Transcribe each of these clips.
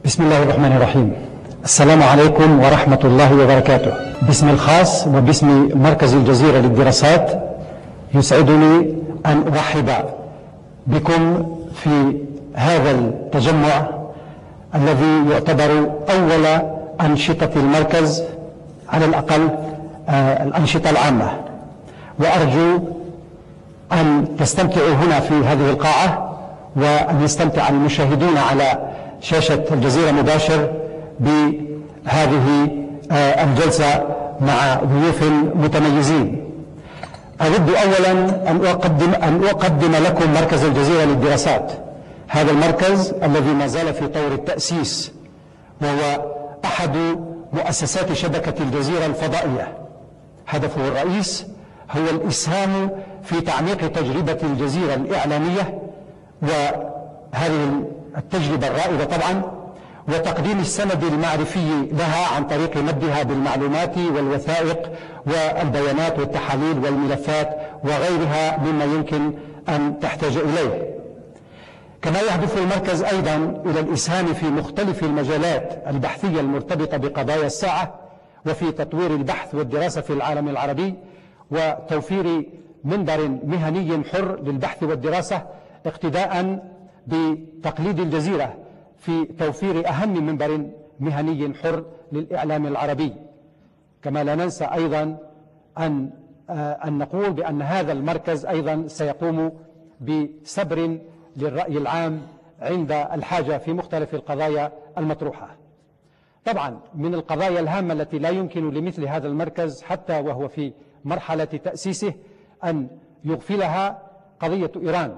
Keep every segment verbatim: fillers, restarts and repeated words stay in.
بسم الله الرحمن الرحيم. السلام عليكم ورحمة الله وبركاته. باسم الخاص وباسم مركز الجزيرة للدراسات يسعدني أن أرحب بكم في هذا التجمع الذي يعتبر أول أنشطة المركز، على الأقل الأنشطة العامة، وأرجو أن تستمتعوا هنا في هذه القاعة، وأن يستمتع المشاهدون على شاشة الجزيرة مباشر بهذه الجلسة مع ضيوف متميزين. أود أولا أن أقدم, أن أقدم لكم مركز الجزيرة للدراسات. هذا المركز الذي ما زال في طور التأسيس، وهو أحد مؤسسات شبكة الجزيرة الفضائية. هدفه الرئيس هو الإسهام في تعميق تجربة الجزيرة الإعلامية، وهذه التجربة الرائدة طبعا، وتقديم السند المعرفي لها عن طريق مدها بالمعلومات والوثائق والبيانات والتحاليل والملفات وغيرها مما يمكن أن تحتاج إليه. كما يهدف المركز أيضا إلى الإسهام في مختلف المجالات البحثية المرتبطة بقضايا الساعة، وفي تطوير البحث والدراسة في العالم العربي، وتوفير منبر مهني حر للبحث والدراسة، اقتداء بتقليد الجزيرة في توفير أهم منبر مهني حر للإعلام العربي. كما لا ننسى أيضا أن أن نقول بأن هذا المركز أيضا سيقوم بسبر للرأي العام عند الحاجة في مختلف القضايا المطروحة. طبعا من القضايا الهامة التي لا يمكن لمثل هذا المركز حتى وهو في مرحلة تأسيسه أن يغفلها قضية إيران،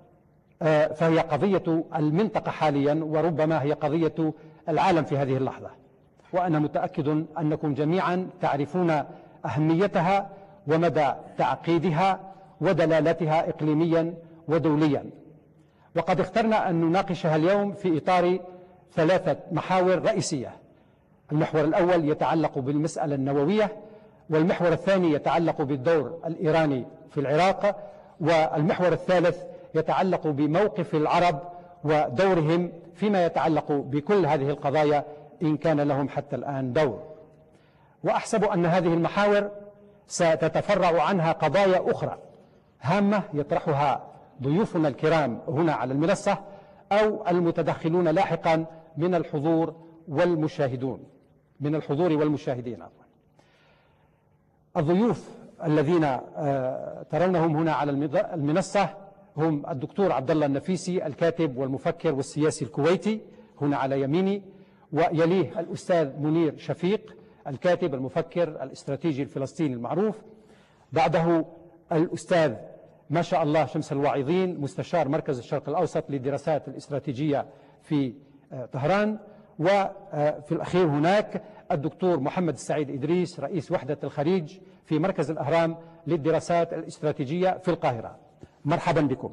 فهي قضية المنطقة حاليا، وربما هي قضية العالم في هذه اللحظة، وأنا متأكد أنكم جميعا تعرفون أهميتها ومدى تعقيدها ودلالتها إقليميا ودوليا. وقد اخترنا أن نناقشها اليوم في إطار ثلاثة محاور رئيسية. المحور الأول يتعلق بالمسألة النووية، والمحور الثاني يتعلق بالدور الإيراني في العراق، والمحور الثالث يتعلق بموقف العرب ودورهم فيما يتعلق بكل هذه القضايا إن كان لهم حتى الآن دور. وأحسب أن هذه المحاور ستتفرع عنها قضايا أخرى هامة يطرحها ضيوفنا الكرام هنا على المنصة أو المتدخلون لاحقا من الحضور والمشاهدون من الحضور والمشاهدين عفوا. الضيوف الذين ترونهم هنا على المنصة هم الدكتور عبد الله النفيسي، الكاتب والمفكر والسياسي الكويتي هنا على يميني، ويليه الأستاذ منير شفيق، الكاتب المفكر الاستراتيجي الفلسطيني المعروف. بعده الأستاذ ما شاء الله شمس الواعظين، مستشار مركز الشرق الأوسط للدراسات الاستراتيجية في طهران. وفي الأخير هناك الدكتور محمد السعيد إدريس، رئيس وحدة الخليج في مركز الأهرام للدراسات الاستراتيجية في القاهرة. مرحبا بكم.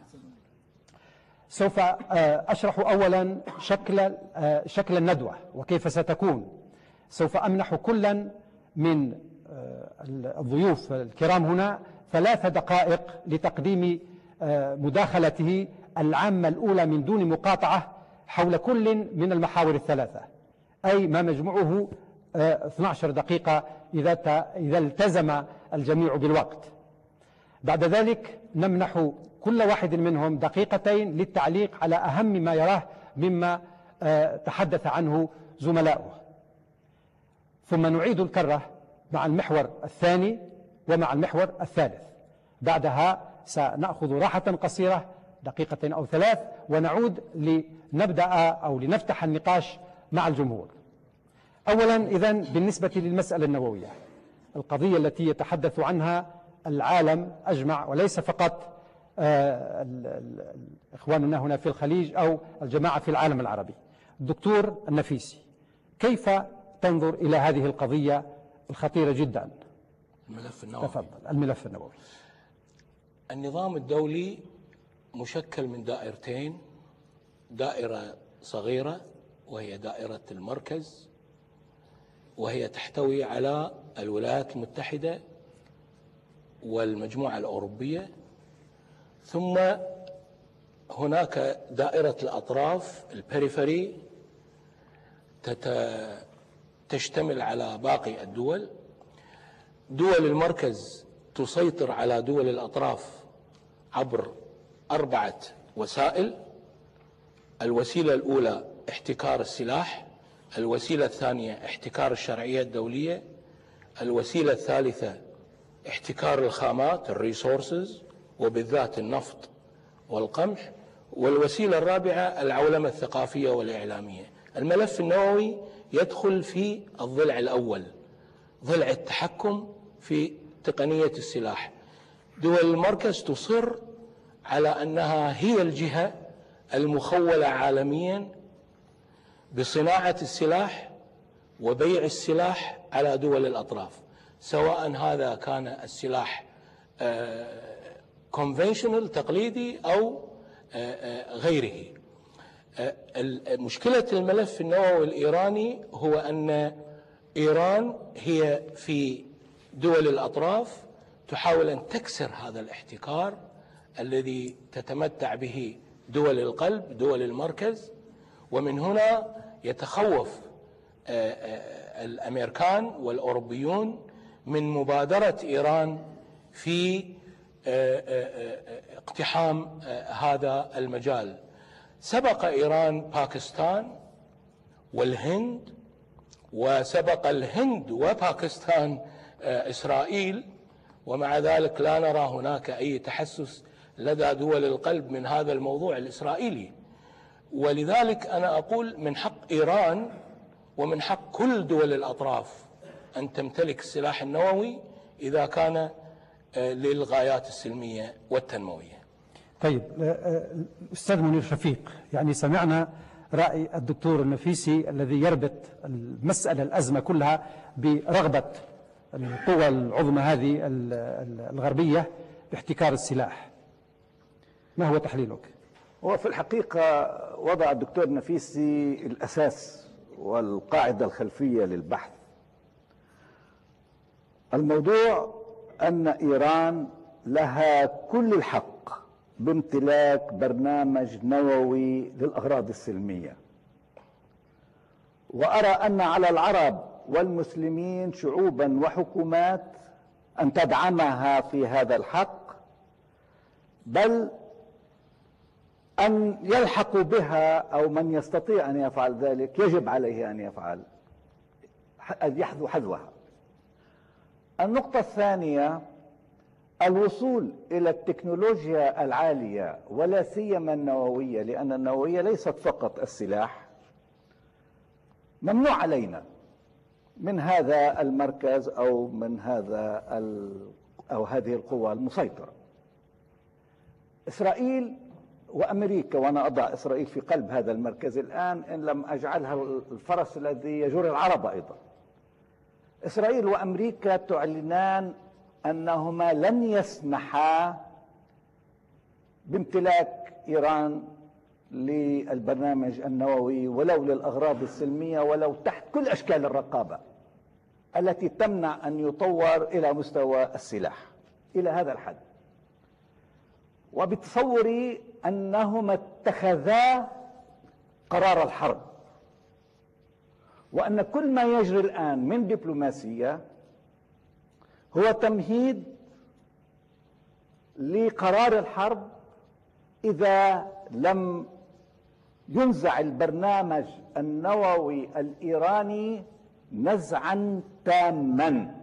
سوف أشرح أولا شكل شكل الندوة وكيف ستكون. سوف أمنح كلا من الضيوف الكرام هنا ثلاث دقائق لتقديم مداخلته العامة الأولى من دون مقاطعة حول كل من المحاور الثلاثة، أي ما مجموعه اثنتي عشرة دقيقة إذا إذا التزم الجميع بالوقت. بعد ذلك نمنح كل واحد منهم دقيقتين للتعليق على أهم ما يراه مما تحدث عنه زملاؤه، ثم نعيد الكرة مع المحور الثاني ومع المحور الثالث. بعدها سنأخذ راحة قصيرة دقيقتين أو ثلاث، ونعود لنبدأ أو لنفتح النقاش مع الجمهور. أولا إذن بالنسبة للمسألة النووية، القضية التي يتحدث عنها العالم أجمع وليس فقط إخواننا هنا في الخليج أو الجماعة في العالم العربي. الدكتور النفيسي، كيف تنظر إلى هذه القضية الخطيرة جدا؟ الملف النووي. تفضل. الملف النووي. النظام الدولي مشكل من دائرتين، دائرة صغيرة وهي دائرة المركز، وهي تحتوي على الولايات المتحدة والمجموعة الأوروبية، ثم هناك دائرة الأطراف البريفري تشتمل على باقي الدول. دول المركز تسيطر على دول الأطراف عبر أربعة وسائل. الوسيلة الأولى احتكار السلاح، الوسيلة الثانية احتكار الشرعية الدولية، الوسيلة الثالثة احتكار الخامات الريسورسز وبالذات النفط والقمح، والوسيلة الرابعة العولمة الثقافية والإعلامية. الملف النووي يدخل في الضلع الأول، ضلع التحكم في تقنية السلاح. دول المركز تصر على أنها هي الجهة المخولة عالميا بصناعة السلاح وبيع السلاح على دول الأطراف، سواء هذا كان السلاح كونفنشنال تقليدي أو غيره. مشكلة الملف النووي الإيراني هو أن إيران هي في دول الأطراف تحاول أن تكسر هذا الاحتكار الذي تتمتع به دول القلب، دول المركز، ومن هنا يتخوف الأمريكان والأوروبيون من مبادرة إيران في اقتحام هذا المجال. سبق إيران باكستان والهند، وسبق الهند وباكستان إسرائيل، ومع ذلك لا نرى هناك أي تحسس لدى دول القلب من هذا الموضوع الإسرائيلي. ولذلك أنا أقول من حق إيران ومن حق كل دول الأطراف أن تمتلك السلاح النووي إذا كان للغايات السلمية والتنموية. طيب أستاذ منير شفيق، يعني سمعنا رأي الدكتور النفيسي الذي يربط المسألة الأزمة كلها برغبة القوى العظمى هذه الغربية باحتكار السلاح. ما هو تحليلك؟ هو في الحقيقة وضع الدكتور النفيسي الأساس والقاعدة الخلفية للبحث. الموضوع أن إيران لها كل الحق بامتلاك برنامج نووي للأغراض السلمية، وأرى أن على العرب والمسلمين شعوبا وحكومات أن تدعمها في هذا الحق، بل أن يلحقوا بها، أو من يستطيع أن يفعل ذلك يجب عليه أن يفعل أن يحذو حذوها. النقطة الثانية الوصول إلى التكنولوجيا العالية ولا سيما النووية، لأن النووية ليست فقط السلاح، ممنوع علينا من هذا المركز أو من هذا أو هذه القوى المسيطرة. إسرائيل وأمريكا، وأنا أضع إسرائيل في قلب هذا المركز الآن إن لم أجعلها الفرس الذي يجر العرب أيضا. إسرائيل وأمريكا تعلنان أنهما لن يسمحا بامتلاك إيران للبرنامج النووي ولو للأغراض السلمية، ولو تحت كل أشكال الرقابة التي تمنع أن يطور إلى مستوى السلاح إلى هذا الحد. وبتصوري أنهما اتخذا قرار الحرب، وأن كل ما يجري الآن من دبلوماسية هو تمهيد لقرار الحرب إذا لم ينزع البرنامج النووي الإيراني نزعا تاما.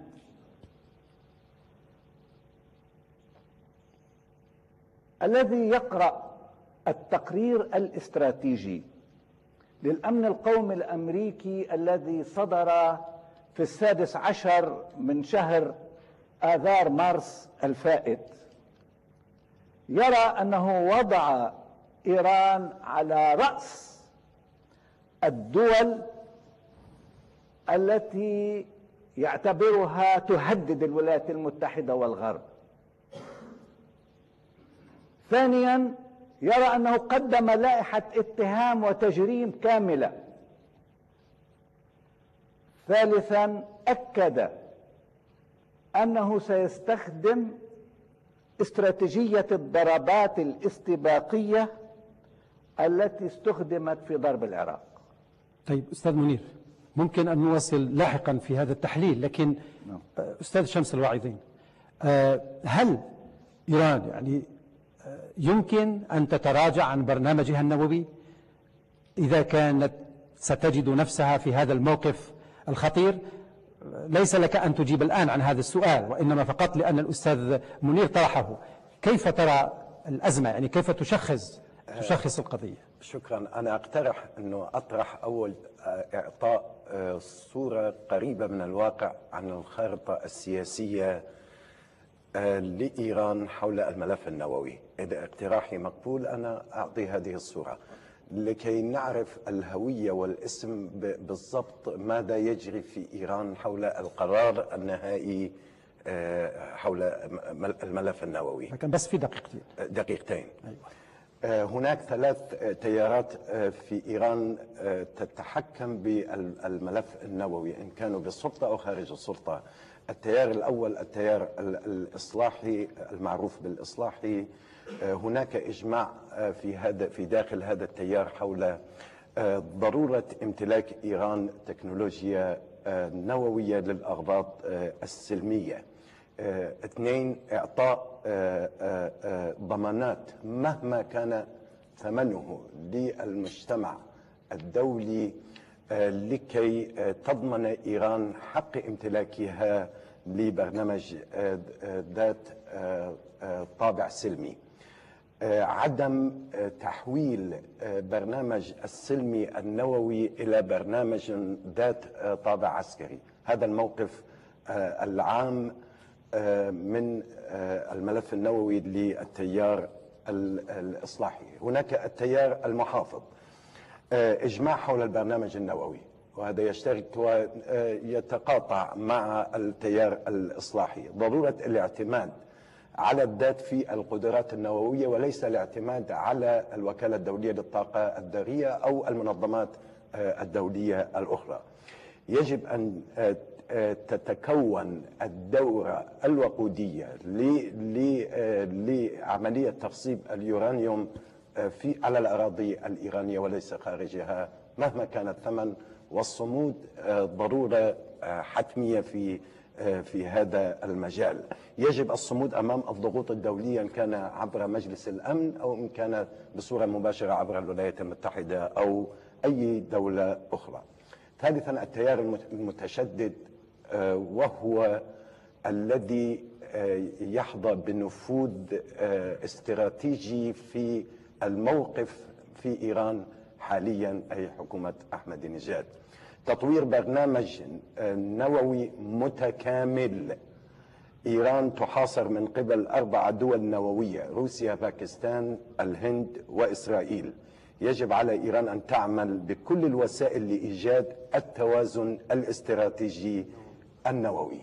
الذي يقرأ التقرير الاستراتيجي للأمن القومي الأمريكي الذي صدر في السادس عشر من شهر آذار مارس الفائت يرى أنه وضع إيران على رأس الدول التي يعتبرها تهدد الولايات المتحدة والغرب. ثانيا يرى أنه قدم لائحة اتهام وتجريم كاملة. ثالثا أكد أنه سيستخدم استراتيجية الضربات الاستباقية التي استخدمت في ضرب العراق. طيب أستاذ منير، ممكن أن نواصل لاحقا في هذا التحليل، لكن أستاذ شمس الواعظين، هل إيران يعني يمكن أن تتراجع عن برنامجها النووي إذا كانت ستجد نفسها في هذا الموقف الخطير؟ ليس لك أن تجيب الآن عن هذا السؤال، وإنما فقط لأن الأستاذ منير طرحه. كيف ترى الأزمة؟ يعني كيف تشخص تشخص القضية؟ شكرا. أنا أقترح أنه أطرح أول إعطاء صورة قريبة من الواقع عن الخارطة السياسية لإيران حول الملف النووي. إذا اقتراحي مقبول أنا أعطي هذه الصورة لكي نعرف الهوية والاسم بالضبط ماذا يجري في إيران حول القرار النهائي حول الملف النووي. لكن بس في دقيقتين دقيقتين أيوة. هناك ثلاث تيارات في إيران تتحكم بالملف النووي إن كانوا بالسلطة أو خارج السلطة. التيار الأول التيار الإصلاحي المعروف بالإصلاحي. هناك إجماع في هذا في داخل هذا التيار حول ضرورة امتلاك إيران تكنولوجيا نووية للأغراض السلمية. اثنين، إعطاء ضمانات مهما كان ثمنه للمجتمع الدولي لكي تضمن إيران حق امتلاكها لبرنامج ذات طابع سلمي. عدم تحويل برنامج السلمي النووي إلى برنامج ذات طابع عسكري. هذا الموقف العام من الملف النووي للتيار الإصلاحي. هناك التيار المحافظ، إجماع حول البرنامج النووي، وهذا يشترك ويتقاطع مع التيار الإصلاحي. ضرورة الاعتماد على الذات في القدرات النووية وليس الاعتماد على الوكالة الدولية للطاقة الذرية أو المنظمات الدولية الأخرى. يجب أن تتكون الدورة الوقودية لعملية تخصيب اليورانيوم في على الأراضي الإيرانية وليس خارجها مهما كان الثمن، والصمود ضرورة حتمية في في هذا المجال. يجب الصمود أمام الضغوط الدولية إن كان عبر مجلس الأمن أو إن كان بصورة مباشرة عبر الولايات المتحدة أو أي دولة أخرى. ثالثا، التيار المتشدد وهو الذي يحظى بنفوذ استراتيجي في الموقف في إيران حاليا أي حكومة أحمد نجاد. تطوير برنامج نووي متكامل. إيران تحاصر من قبل أربع دول نووية: روسيا، باكستان، الهند، وإسرائيل. يجب على إيران أن تعمل بكل الوسائل لإيجاد التوازن الاستراتيجي النووي.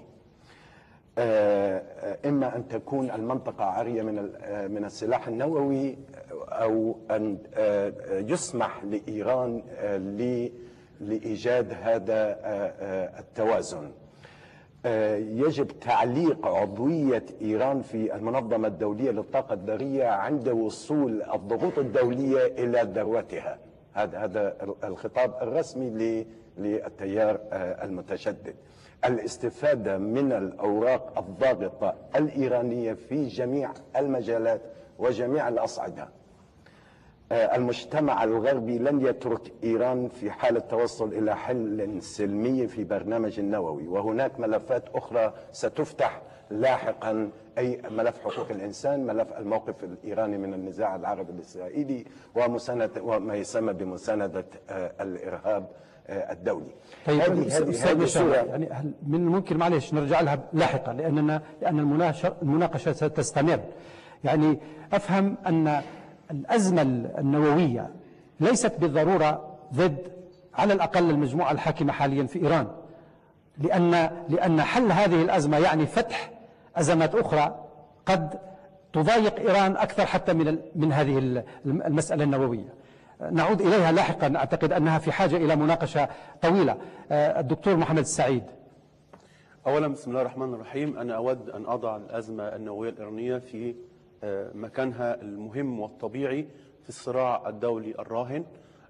إما أن تكون المنطقة عارية من من السلاح النووي أو أن يسمح لإيران لإيجاد هذا التوازن. يجب تعليق عضوية إيران في المنظمة الدولية للطاقة الذرية عند وصول الضغوط الدولية إلى ذروتها. هذا هذا الخطاب الرسمي للتيار المتشدد. الاستفادة من الأوراق الضاغطة الإيرانية في جميع المجالات وجميع الأصعدة. المجتمع الغربي لن يترك إيران في حال التوصل إلى حل سلمي في برنامج النووي، وهناك ملفات أخرى ستفتح لاحقا، أي ملف حقوق الإنسان، ملف الموقف الإيراني من النزاع العربي الإسرائيلي، ومساندة وما يسمى بمساندة الإرهاب الدولي. طيب هذه يعني من الممكن معلش نرجع لها لاحقا لأننا لأن المناقشة ستستمر. يعني أفهم أن الأزمة النووية ليست بالضرورة ضد على الأقل المجموعة الحاكمة حاليا في إيران، لأن لأن حل هذه الأزمة يعني فتح أزمات أخرى قد تضايق إيران أكثر حتى من من هذه المسألة النووية. نعود إليها لاحقا، أعتقد أنها في حاجة إلى مناقشة طويلة. الدكتور محمد السعيد. أولا بسم الله الرحمن الرحيم. أنا أود أن أضع الأزمة النووية الإيرانية في مكانها المهم والطبيعي في الصراع الدولي الراهن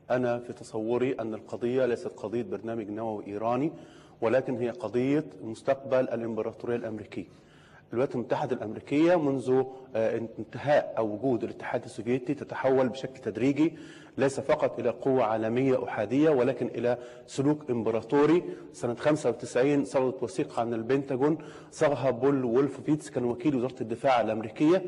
أنا في تصوري أن القضية ليست قضية برنامج نووي إيراني، ولكن هي قضية مستقبل الإمبراطورية الأمريكية. الولايات المتحدة الأمريكية منذ انتهاء أو وجود الاتحاد السوفيتي تتحول بشكل تدريجي ليس فقط إلى قوة عالمية أحادية، ولكن إلى سلوك إمبراطوري. سنة خمسة وتسعين صدرت وثيقة عن البنتاغون صاغها بول وولفوفيتس، كان وكيل وزارة الدفاع الأمريكية،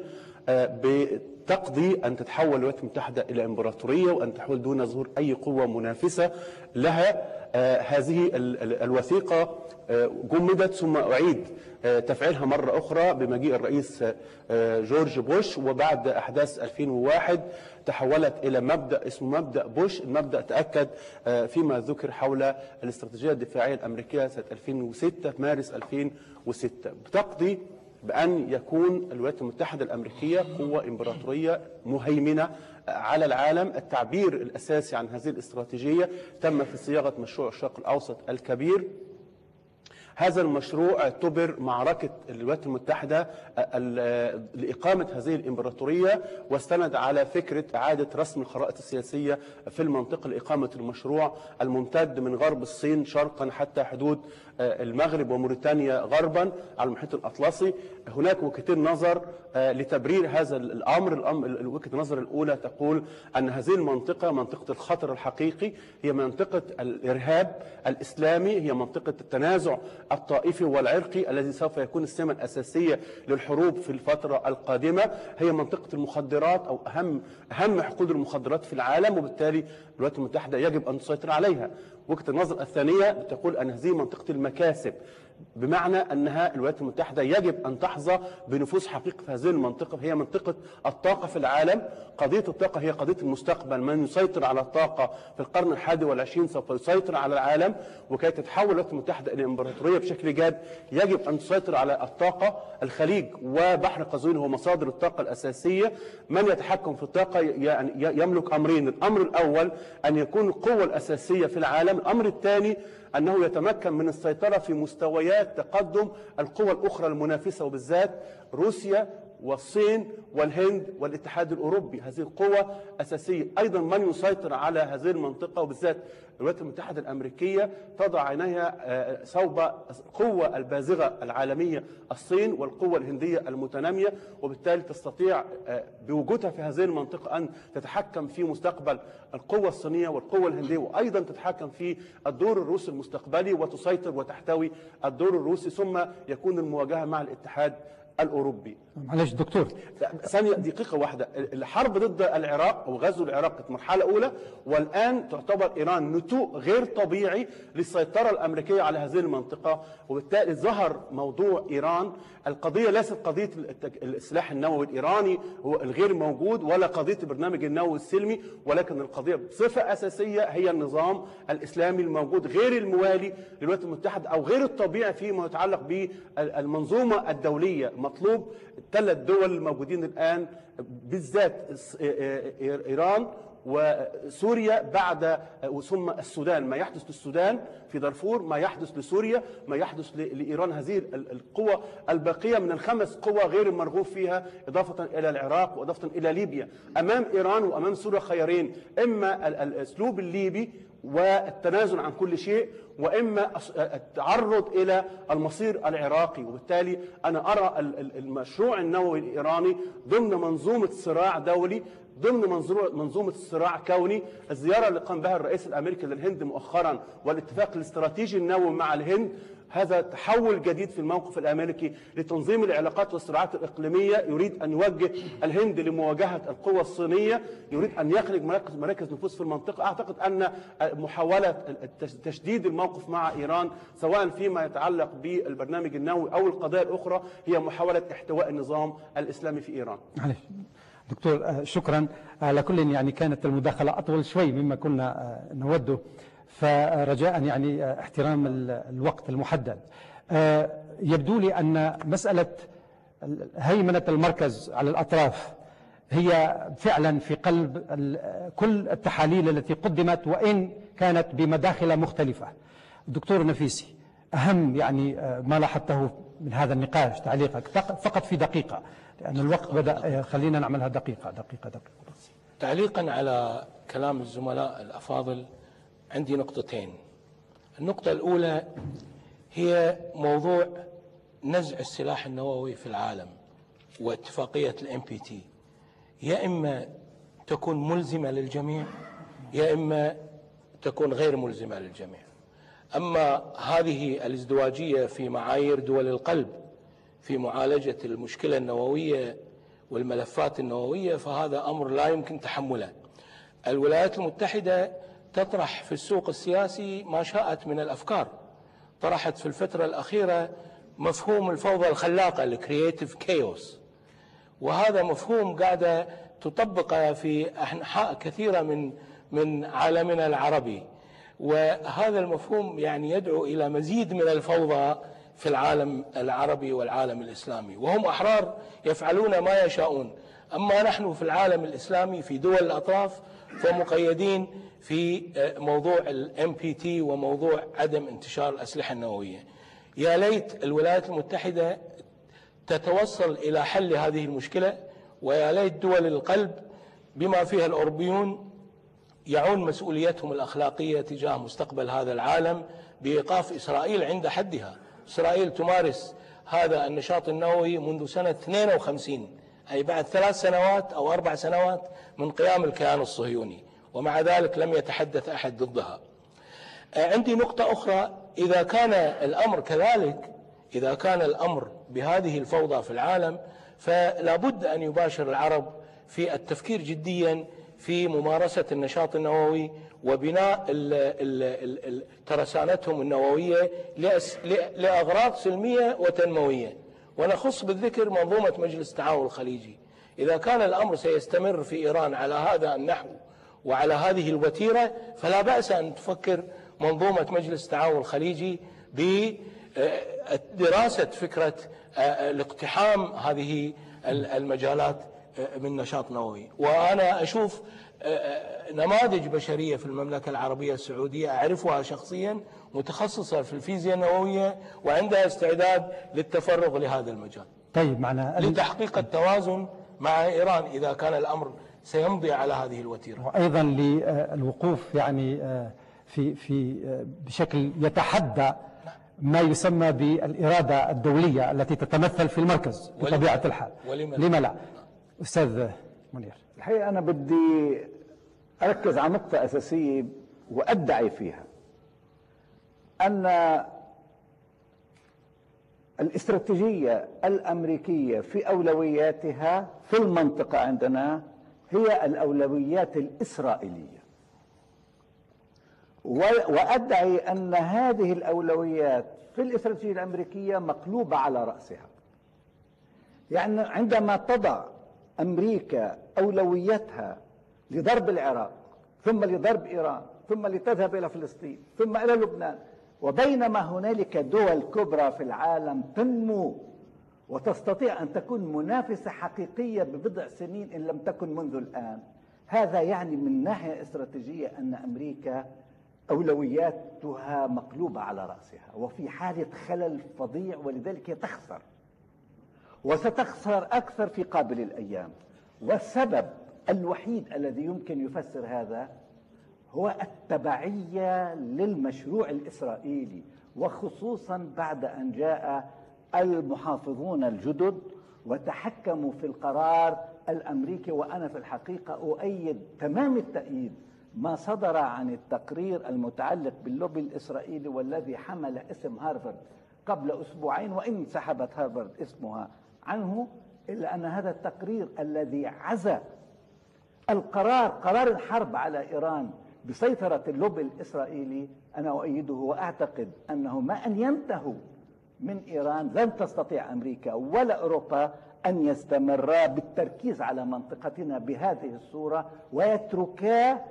بتقضي أن تتحول الولايات المتحدة إلى إمبراطورية وأن تحول دون ظهور أي قوة منافسة لها. هذه الوثيقة جمدت ثم أعيد تفعيلها مرة أخرى بمجيء الرئيس جورج بوش، وبعد أحداث ألفين وواحد تحولت إلى مبدأ اسمه مبدأ بوش. المبدأ تأكد فيما ذكر حول الاستراتيجية الدفاعية الأمريكية سنة ألفين وستة في مارس ألفين وستة، بتقضي بأن يكون الولايات المتحدة الأمريكية قوة إمبراطورية مهيمنة على العالم. التعبير الأساسي عن هذه الاستراتيجية تم في صياغة مشروع الشرق الأوسط الكبير. هذا المشروع اعتبر معركة الولايات المتحدة لإقامة هذه الإمبراطورية، واستند على فكرة إعادة رسم الخرائط السياسية في المنطقة لإقامة المشروع الممتد من غرب الصين شرقا حتى حدود المغرب وموريتانيا غربا على المحيط الأطلسي. هناك وجهتين نظر لتبرير هذا الأمر. الأمر وجهة النظر الأولى تقول أن هذه المنطقة منطقة الخطر الحقيقي، هي منطقة الإرهاب الإسلامي، هي منطقة التنازع الطائفي والعرقي الذي سوف يكون السمة الأساسية للحروب في الفترة القادمة، هي منطقة المخدرات أو أهم أهم حقول المخدرات في العالم، وبالتالي الولايات المتحدة يجب أن تسيطر عليها. وجهة النظر الثانية تقول أن هذه منطقة المكاسب، بمعنى أنها الولايات المتحدة يجب أن تحظى بنفوذ حقيقي في هذه المنطقة. هي منطقة الطاقة في العالم. قضية الطاقة هي قضية المستقبل. من يسيطر على الطاقة في القرن الحادي والعشرين سوف يسيطر على العالم، وكي تتحول الولايات المتحدة إلى إمبراطورية بشكل جاد يجب أن تسيطر على الطاقة. الخليج وبحر قزوين هو مصادر الطاقة الأساسية. من يتحكم في الطاقة يعني يملك أمرين: الأمر الأول أن يكون القوة الأساسية في العالم، الأمر الثاني أنه يتمكن من السيطرة في مستويات تقدم القوى الأخرى المنافسة، وبالذات روسيا والصين والهند والاتحاد الأوروبي. هذه القوة أساسية. أيضا من يسيطر على هذه المنطقة وبالذات الولايات المتحدة الأمريكية تضع عينيها صوب القوة البازغة العالمية الصين والقوة الهندية المتنامية، وبالتالي تستطيع بوجودها في هذه المنطقة أن تتحكم في مستقبل القوة الصينية والقوة الهندية، وأيضا تتحكم في الدور الروسي المستقبلي وتسيطر وتحتوي الدور الروسي، ثم يكون المواجهة مع الاتحاد الأوروبي. معلش دكتور، ثانية دقيقة واحدة. الحرب ضد العراق أو غزو العراق كانت مرحلة أولى، والآن تعتبر إيران نتوء غير طبيعي للسيطرة الأمريكية على هذه المنطقة، وبالتالي ظهر موضوع إيران. القضية ليست قضية السلاح النووي الإيراني هو الغير موجود، ولا قضية البرنامج النووي السلمي، ولكن القضية بصفة أساسية هي النظام الإسلامي الموجود غير الموالي للولايات المتحدة أو غير الطبيعي فيما يتعلق بالمنظومة الدولية. مطلوب ثلاث دول الموجودين الآن بالذات إيران وسوريا بعد ثم السودان، ما يحدث للسودان في دارفور، ما يحدث لسوريا، ما يحدث لإيران. هذه القوى الباقية من الخمس قوى غير المرغوب فيها إضافة إلى العراق وإضافة إلى ليبيا. أمام إيران وأمام سوريا خيارين: إما الأسلوب الليبي والتنازل عن كل شيء، وإما التعرض إلى المصير العراقي. وبالتالي أنا أرى المشروع النووي الإيراني ضمن منظومة صراع دولي، ضمن منظومة صراع كوني. الزيارة اللي قام بها الرئيس الأمريكي للهند مؤخرا والاتفاق الاستراتيجي النووي مع الهند هذا تحول جديد في الموقف الأمريكي لتنظيم العلاقات والصراعات الإقليمية. يريد أن يوجه الهند لمواجهة القوى الصينية، يريد أن يخرج مراكز, مراكز نفوذ في المنطقة. أعتقد أن محاولة تشديد الموقف مع إيران سواء فيما يتعلق بالبرنامج النووي أو القضايا الأخرى هي محاولة احتواء النظام الإسلامي في إيران. دكتور شكرا. على كل يعني كانت المداخلة أطول شوي مما كنا نوده، فرجاء يعني احترام الوقت المحدد. يبدو لي أن مسألة هيمنة المركز على الأطراف هي فعلا في قلب كل التحاليل التي قدمت وإن كانت بمداخل مختلفة. دكتور نفيسي، أهم يعني ما لاحظته من هذا النقاش تعليقك فقط في دقيقة، لأن الوقت بدأ. خلينا نعملها دقيقة دقيقة دقيقة. تعليقا على كلام الزملاء الأفاضل عندي نقطتين. النقطة الأولى هي موضوع نزع السلاح النووي في العالم واتفاقية الإم بي تي، يا إما تكون ملزمة للجميع يا إما تكون غير ملزمة للجميع. أما هذه الازدواجية في معايير دول القلب في معالجة المشكلة النووية والملفات النووية فهذا أمر لا يمكن تحمله. الولايات المتحدة تطرح في السوق السياسي ما شاءت من الأفكار. طرحت في الفترة الأخيرة مفهوم الفوضى الخلاقة الكرياتيف كايوس، وهذا مفهوم قاعدة تطبقه في أنحاء كثيرة من من عالمنا العربي، وهذا المفهوم يعني يدعو إلى مزيد من الفوضى في العالم العربي والعالم الإسلامي، وهم أحرار يفعلون ما يشاءون. أما نحن في العالم الإسلامي في دول الأطراف فمقيدين في موضوع الام بي تي وموضوع عدم انتشار الأسلحة النووية. يا ليت الولايات المتحدة تتوصل إلى حل هذه المشكلة، ويا ليت دول القلب بما فيها الأوروبيون يعون مسؤوليتهم الأخلاقية تجاه مستقبل هذا العالم بإيقاف إسرائيل عند حدها. إسرائيل تمارس هذا النشاط النووي منذ سنة اثنين وخمسين، أي بعد ثلاث سنوات أو أربع سنوات من قيام الكيان الصهيوني، ومع ذلك لم يتحدث أحد ضدها. عندي نقطة أخرى، إذا كان الأمر كذلك، إذا كان الأمر بهذه الفوضى في العالم فلا بد أن يباشر العرب في التفكير جديا في ممارسة النشاط النووي وبناء ترسانتهم النووية لأغراض سلمية وتنموية. ونخص بالذكر منظومة مجلس التعاون الخليجي. إذا كان الأمر سيستمر في إيران على هذا النحو وعلى هذه الوتيرة فلا بأس أن تفكر منظومة مجلس التعاون الخليجي بدراسة فكرة الاقتحام هذه المجالات من نشاط نووي. وأنا أشوف نماذج بشرية في المملكة العربية السعودية أعرفها شخصيا متخصصة في الفيزياء النووية وعندها استعداد للتفرغ لهذا المجال. طيب معنا لتحقيق التوازن مع إيران إذا كان الأمر سيمضي على هذه الوتيرة، وأيضا للوقوف يعني في في بشكل يتحدى ما يسمى بالإرادة الدولية التي تتمثل في المركز بطبيعة الحال. لما لا؟ أستاذ منير. الحقيقة أنا بدي أركز على نقطة أساسية وأدعي فيها أن الاستراتيجية الأمريكية في أولوياتها في المنطقة عندنا هي الأولويات الإسرائيلية، وأدعي أن هذه الأولويات في الاستراتيجية الأمريكية مقلوبة على رأسها. يعني عندما تضع أمريكا أولوياتها لضرب العراق ثم لضرب إيران ثم لتذهب إلى فلسطين ثم إلى لبنان، وبينما هنالك دول كبرى في العالم تنمو وتستطيع أن تكون منافسة حقيقية ببضع سنين إن لم تكن منذ الآن، هذا يعني من ناحية استراتيجية أن أمريكا أولوياتها مقلوبة على رأسها وفي حالة خلل فظيع، ولذلك هي تخسر وستخسر أكثر في قابل الأيام. والسبب الوحيد الذي يمكن يفسر هذا هو التبعية للمشروع الإسرائيلي، وخصوصا بعد أن جاء المحافظون الجدد وتحكموا في القرار الأمريكي. وأنا في الحقيقة أؤيد تمام التأييد ما صدر عن التقرير المتعلق باللوبي الإسرائيلي والذي حمل اسم هارفارد قبل أسبوعين، وإن سحبت هارفارد اسمها عنه، إلا أن هذا التقرير الذي عزى القرار قرار الحرب على إيران بسيطرة اللوبي الإسرائيلي أنا أؤيده، وأعتقد أنه ما أن ينتهوا من إيران لن تستطيع أمريكا ولا أوروبا أن يستمرا بالتركيز على منطقتنا بهذه الصورة ويتركا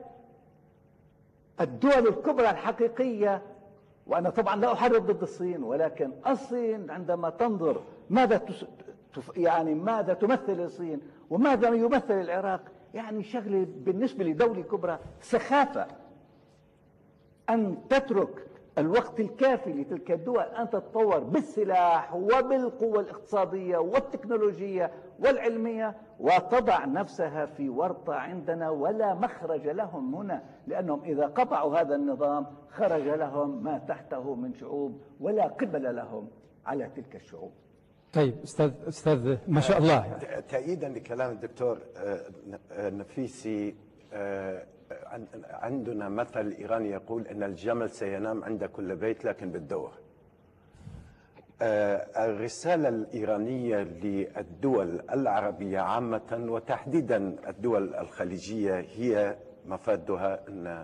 الدول الكبرى الحقيقية. وأنا طبعا لا أحرض ضد الصين، ولكن الصين عندما تنظر ماذا يعني ماذا تمثل الصين وماذا يمثل العراق، يعني شغله بالنسبة لدولة كبرى سخافة أن تترك الوقت الكافي لتلك الدول أن تتطور بالسلاح وبالقوة الاقتصادية والتكنولوجية والعلمية وتضع نفسها في ورطة عندنا ولا مخرج لهم هنا، لأنهم إذا قطعوا هذا النظام خرج لهم ما تحته من شعوب ولا قبل لهم على تلك الشعوب. طيب أستاذ أستاذ ما شاء الله يعني. تأييدا لكلام الدكتور نفيسي، عندنا مثل إيراني يقول أن الجمل سينام عند كل بيت لكن بالدور. الرسالة الإيرانية للدول العربية عامة وتحديدا الدول الخليجية هي مفادها أن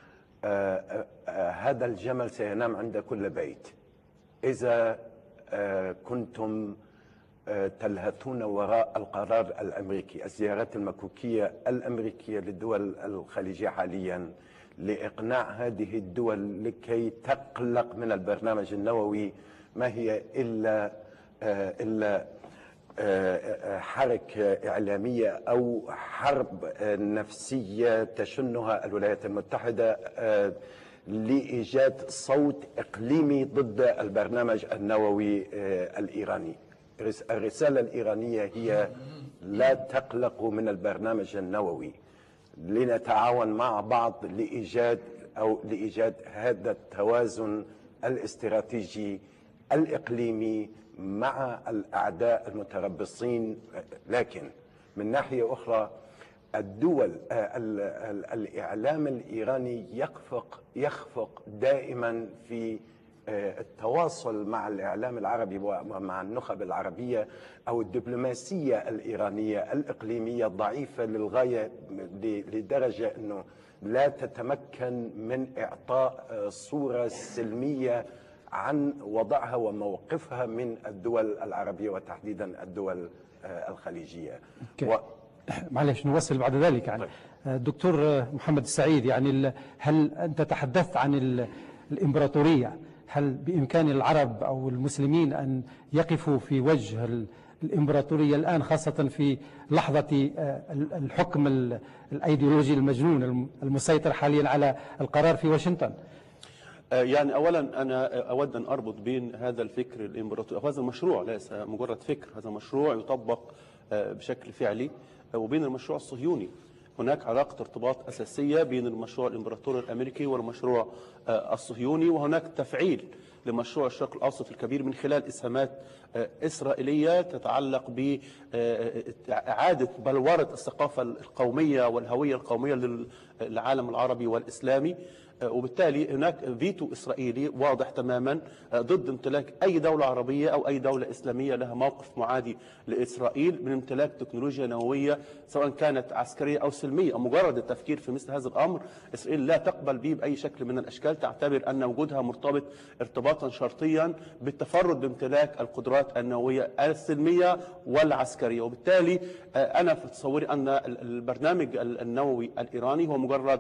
هذا الجمل سينام عند كل بيت إذا كنتم تلهثون وراء القرار الأمريكي، الزيارات المكوكية الأمريكية للدول الخليجية حاليا لإقناع هذه الدول لكي تقلق من البرنامج النووي ما هي إلا إلا حركة إعلامية أو حرب نفسية تشنها الولايات المتحدة لإيجاد صوت إقليمي ضد البرنامج النووي الإيراني. الرسالة الإيرانية هي لا تقلقوا من البرنامج النووي، لنتعاون مع بعض لإيجاد أو لإيجاد هذا التوازن الاستراتيجي الإقليمي مع الأعداء المتربصين. لكن من ناحية أخرى الدول الإعلام الإيراني يخفق يخفق دائما في التواصل مع الإعلام العربي ومع النخب العربية، أو الدبلوماسية الإيرانية الإقليمية ضعيفة للغاية لدرجة أنه لا تتمكن من إعطاء صورة سلمية عن وضعها وموقفها من الدول العربية وتحديدا الدول الخليجية. و... معلش نوصل بعد ذلك يعني. دكتور محمد السعيد، يعني هل أنت تحدثت عن الإمبراطورية، هل بإمكان العرب أو المسلمين أن يقفوا في وجه الإمبراطورية الآن، خاصة في لحظة الحكم الأيديولوجي المجنون المسيطر حاليا على القرار في واشنطن؟ يعني أولا أنا أود أن أربط بين هذا الفكر الإمبراطوري، هذا المشروع ليس مجرد فكر، هذا مشروع يطبق بشكل فعلي، وبين المشروع الصهيوني. هناك علاقة ارتباط أساسية بين المشروع الإمبراطوري الأمريكي والمشروع الصهيوني، وهناك تفعيل لمشروع الشرق الأوسط الكبير من خلال إسهامات إسرائيلية تتعلق بإعادة بلورة الثقافة القومية والهوية القومية للعالم العربي والإسلامي. وبالتالي هناك فيتو إسرائيلي واضح تماما ضد امتلاك أي دولة عربية أو أي دولة إسلامية لها موقف معادي لإسرائيل من امتلاك تكنولوجيا نووية سواء كانت عسكرية أو سلمية. مجرد التفكير في مثل هذا الأمر إسرائيل لا تقبل به بأي شكل من الأشكال، تعتبر أن وجودها مرتبط ارتباطا شرطيا بالتفرد بامتلاك القدرات النووية السلمية والعسكرية. وبالتالي أنا في تصوري أن البرنامج النووي الإيراني هو مجرد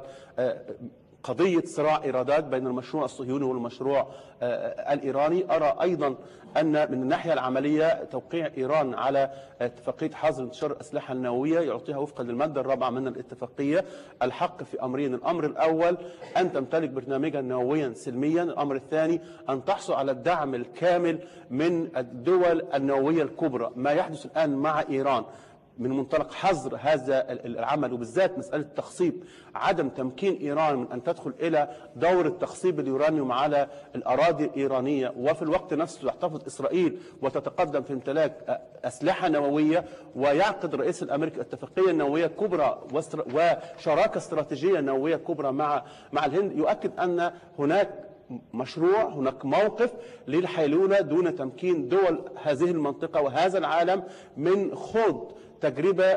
قضية صراع إيرادات بين المشروع الصهيوني والمشروع الإيراني. أرى أيضا أن من الناحية العملية توقيع إيران على اتفاقية حظر انتشار الأسلحة النووية يعطيها وفقا للمادة الرابعة من الاتفاقية الحق في أمرين: الأمر الأول أن تمتلك برنامجا نوويا سلميا، الأمر الثاني أن تحصل على الدعم الكامل من الدول النووية الكبرى. ما يحدث الآن مع إيران من منطلق حظر هذا العمل، وبالذات مسألة التخصيب، عدم تمكين إيران من أن تدخل إلى دور التخصيب اليورانيوم على الأراضي الإيرانية، وفي الوقت نفسه تحتفظ إسرائيل وتتقدم في امتلاك أسلحة نووية، ويعقد الرئيس الأمريكي اتفاقية نووية كبرى وشراكة استراتيجية نووية كبرى مع مع الهند، يؤكد أن هناك مشروع، هناك موقف للحيلولة دون تمكين دول هذه المنطقة وهذا العالم من خوض تجربة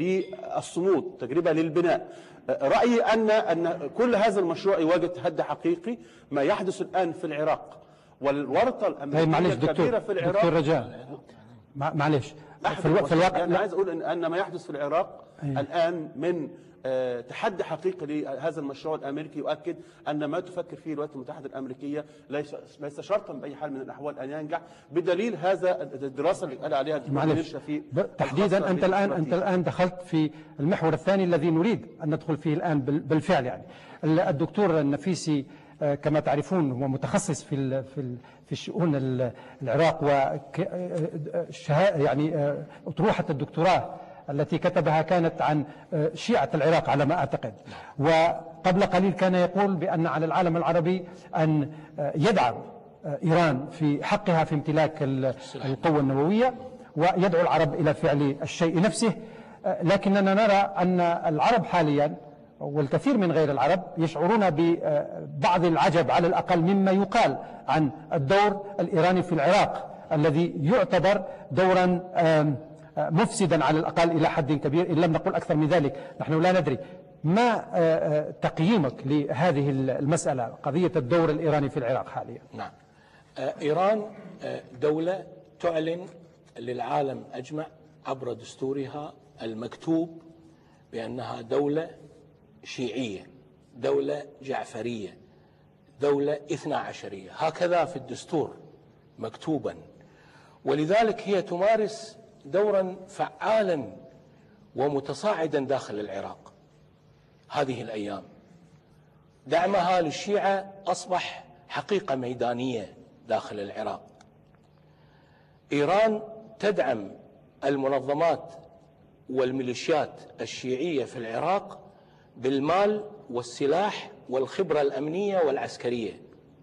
للصمود، تجربة للبناء. رأيي أن أن كل هذا المشروع يواجه تحدي حقيقي. ما يحدث الآن في العراق والورطة الأمريكية الكبيرة في العراق. دكتور رجاء معلش في الواقع يعني أنا عايز أقول أن ما يحدث في العراق أيه. الآن من تحدي حقيقي لهذا المشروع الامريكي، يؤكد ان ما تفكر فيه الولايات المتحده الامريكيه ليس ليس شرطا باي حال من الاحوال ان ينجح، بدليل هذا الدراسه اللي قال عليها الدكتور شفيق تحديدا. انت الان انت الان دخلت في المحور الثاني الذي نريد ان ندخل فيه الان بالفعل. يعني الدكتور النفيسي كما تعرفون هو متخصص في في في شؤون العراق، و يعني أطروحة الدكتوراه التي كتبها كانت عن شيعة العراق على ما أعتقد. وقبل قليل كان يقول بأن على العالم العربي أن يدعم إيران في حقها في امتلاك القوة النووية، ويدعو العرب إلى فعل الشيء نفسه. لكننا نرى أن العرب حاليا والكثير من غير العرب يشعرون ببعض العجب على الأقل مما يقال عن الدور الإيراني في العراق، الذي يعتبر دورا مفسدا على الأقل إلى حد كبير، إن لم نقل أكثر من ذلك، نحن لا ندري. ما تقييمك لهذه المسألة، قضية الدور الإيراني في العراق حاليا؟ نعم، إيران دولة تعلن للعالم أجمع عبر دستورها المكتوب بأنها دولة شيعية، دولة جعفرية، دولة اثنا عشرية، هكذا في الدستور مكتوبا. ولذلك هي تمارس دورا فعالا ومتصاعدا داخل العراق هذه الأيام. دعمها للشيعة أصبح حقيقة ميدانية داخل العراق. إيران تدعم المنظمات والميليشيات الشيعية في العراق بالمال والسلاح والخبرة الأمنية والعسكرية.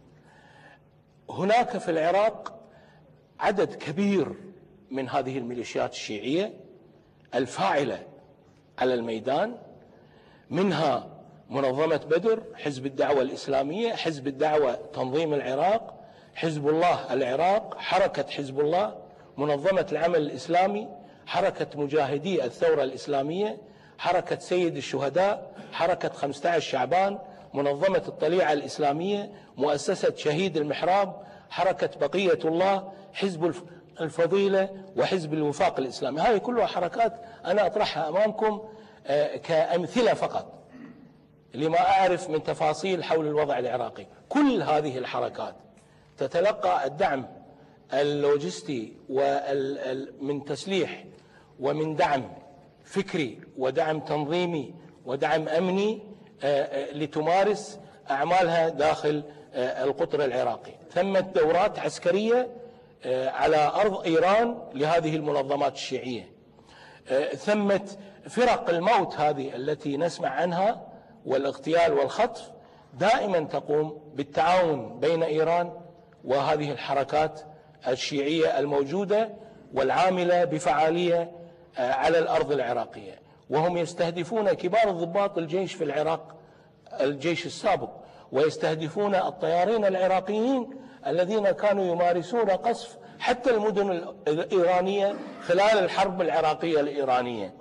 هناك في العراق عدد كبير من هذه الميليشيات الشيعية الفاعلة على الميدان، منها منظمة بدر، حزب الدعوة الإسلامية، حزب الدعوة تنظيم العراق، حزب الله العراق، حركة حزب الله، منظمة العمل الإسلامي، حركة مجاهدي الثورة الإسلامية، حركة سيد الشهداء، حركة خمسة عشر شعبان، منظمة الطليعة الإسلامية، مؤسسة شهيد المحراب، حركة بقية الله، حزب الفضيلة، وحزب الوفاق الإسلامي. هذه كلها حركات أنا أطرحها أمامكم كأمثلة فقط لما أعرف من تفاصيل حول الوضع العراقي. كل هذه الحركات تتلقى الدعم اللوجستي ومن تسليح ومن دعم فكري ودعم تنظيمي ودعم أمني لتمارس أعمالها داخل القطر العراقي. ثمة دورات عسكرية على أرض إيران لهذه المنظمات الشيعية. ثمة فرق الموت هذه التي نسمع عنها والاغتيال والخطف دائما تقوم بالتعاون بين إيران وهذه الحركات الشيعية الموجودة والعاملة بفعالية على الأرض العراقية. وهم يستهدفون كبار ضباط الجيش في العراق، الجيش السابق، ويستهدفون الطيارين العراقيين الذين كانوا يمارسون قصف حتى المدن الإيرانية خلال الحرب العراقية الإيرانية.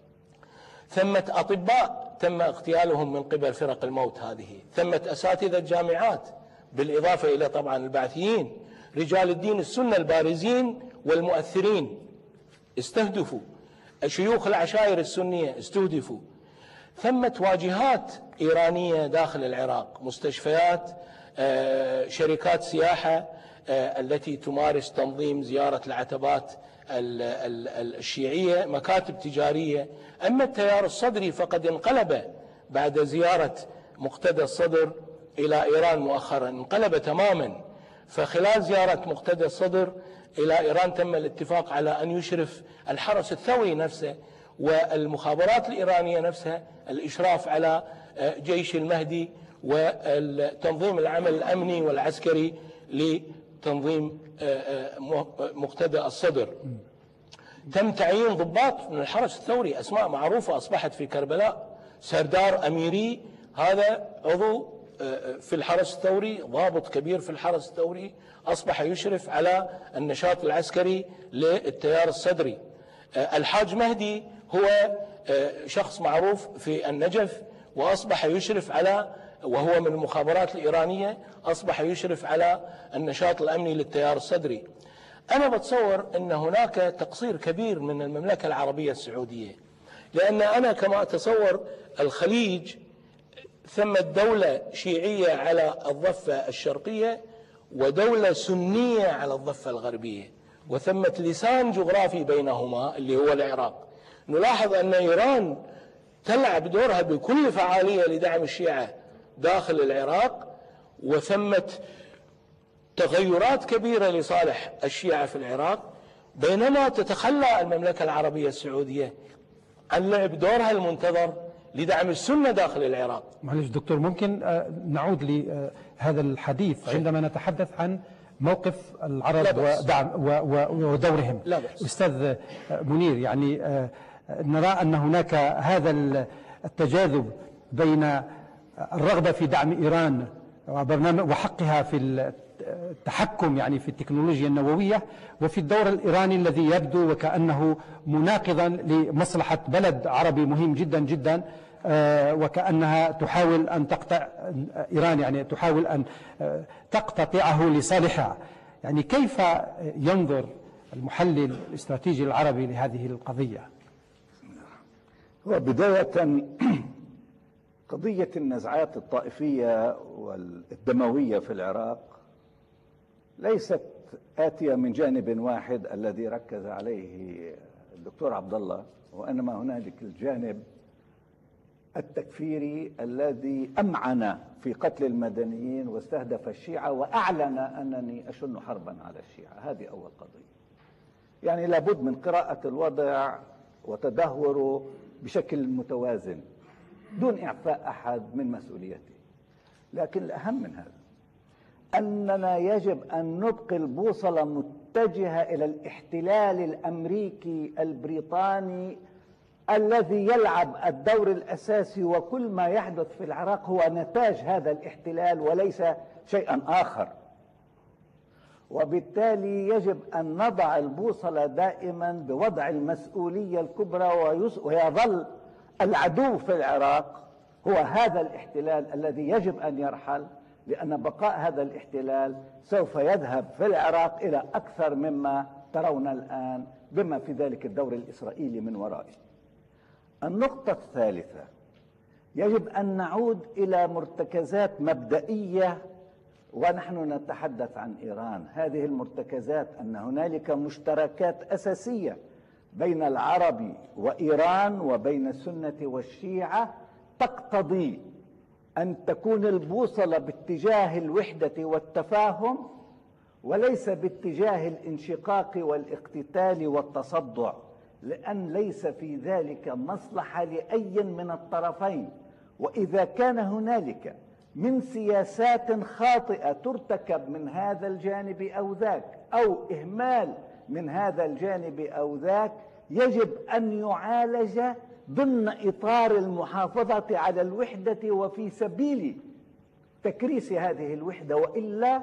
ثمة أطباء تم اغتيالهم من قبل فرق الموت هذه، ثمة أساتذة جامعات، بالإضافة إلى طبعا البعثيين، رجال الدين السنة البارزين والمؤثرين استهدفوا، شيوخ العشائر السنية استهدفوا. ثمة واجهات إيرانية داخل العراق، مستشفيات، شركات سياحة التي تمارس تنظيم زيارة العتبات الشيعية، مكاتب تجارية. أما التيار الصدري فقد انقلب بعد زيارة مقتدى الصدر إلى إيران مؤخرا، انقلب تماما. فخلال زيارة مقتدى الصدر إلى إيران تم الاتفاق على أن يشرف الحرس الثوري نفسه والمخابرات الإيرانية نفسها الإشراف على جيش المهدي وتنظيم العمل الأمني والعسكري لتنظيم مقتدى الصدر. تم تعيين ضباط من الحرس الثوري، أسماء معروفة أصبحت في كربلاء. سردار أميري هذا عضو في الحرس الثوري، ضابط كبير في الحرس الثوري، أصبح يشرف على النشاط العسكري للتيار الصدري. الحاج مهدي هو شخص معروف في النجف وأصبح يشرف على، وهو من المخابرات الإيرانية، أصبح يشرف على النشاط الأمني للتيار الصدري. أنا بتصور أن هناك تقصير كبير من المملكة العربية السعودية، لأن أنا كما أتصور الخليج ثم دولة شيعية على الضفة الشرقية ودولة سنية على الضفة الغربية، وثمة لسان جغرافي بينهما اللي هو العراق. نلاحظ أن إيران تلعب دورها بكل فعالية لدعم الشيعة داخل العراق، وثمة تغيرات كبيرة لصالح الشيعة في العراق، بينما تتخلى المملكة العربية السعودية عن لعب دورها المنتظر لدعم السنة داخل العراق. معلش دكتور، ممكن نعود لهذا الحديث عندما نتحدث عن موقف العرب ودعم ودورهم. لا بأس. أستاذ منير، يعني نرى أن هناك هذا التجاذب بين الرغبة في دعم إيران وبرنامج وحقها في التحكم يعني في التكنولوجيا النووية، وفي الدور الإيراني الذي يبدو وكأنه مناقضا لمصلحة بلد عربي مهم جدا جدا، وكأنها تحاول أن تقطع إيران، يعني تحاول أن تقتطعه لصالحها. يعني كيف ينظر المحلل الاستراتيجي العربي لهذه القضية؟ وبداية قضية النزعات الطائفية والدموية في العراق ليست آتية من جانب واحد الذي ركز عليه الدكتور عبد الله، وإنما هنالك الجانب التكفيري الذي أمعن في قتل المدنيين واستهدف الشيعة وأعلن أنني أشن حربا على الشيعة. هذه أول قضية. يعني لابد من قراءة الوضع وتدهوره بشكل متوازن دون إعفاء أحد من مسؤوليته. لكن الأهم من هذا أننا يجب أن نبقي البوصلة متجهة إلى الاحتلال الأمريكي البريطاني الذي يلعب الدور الأساسي، وكل ما يحدث في العراق هو نتاج هذا الاحتلال وليس شيئا آخر. وبالتالي يجب أن نضع البوصلة دائما بوضع المسؤولية الكبرى، ويظل العدو في العراق هو هذا الاحتلال الذي يجب أن يرحل، لأن بقاء هذا الاحتلال سوف يذهب في العراق إلى أكثر مما ترون الآن، بما في ذلك الدور الإسرائيلي من ورائه. النقطة الثالثة، يجب أن نعود إلى مرتكزات مبدئية ونحن نتحدث عن إيران. هذه المرتكزات أن هنالك مشتركات أساسية بين العرب وإيران وبين السنة والشيعة تقتضي أن تكون البوصلة باتجاه الوحدة والتفاهم وليس باتجاه الانشقاق والاقتتال والتصدع، لأن ليس في ذلك مصلحة لأي من الطرفين. وإذا كان هنالك من سياسات خاطئة ترتكب من هذا الجانب أو ذاك، أو إهمال من هذا الجانب أو ذاك، يجب أن يعالج ضمن إطار المحافظة على الوحدة وفي سبيل تكريس هذه الوحدة، وإلا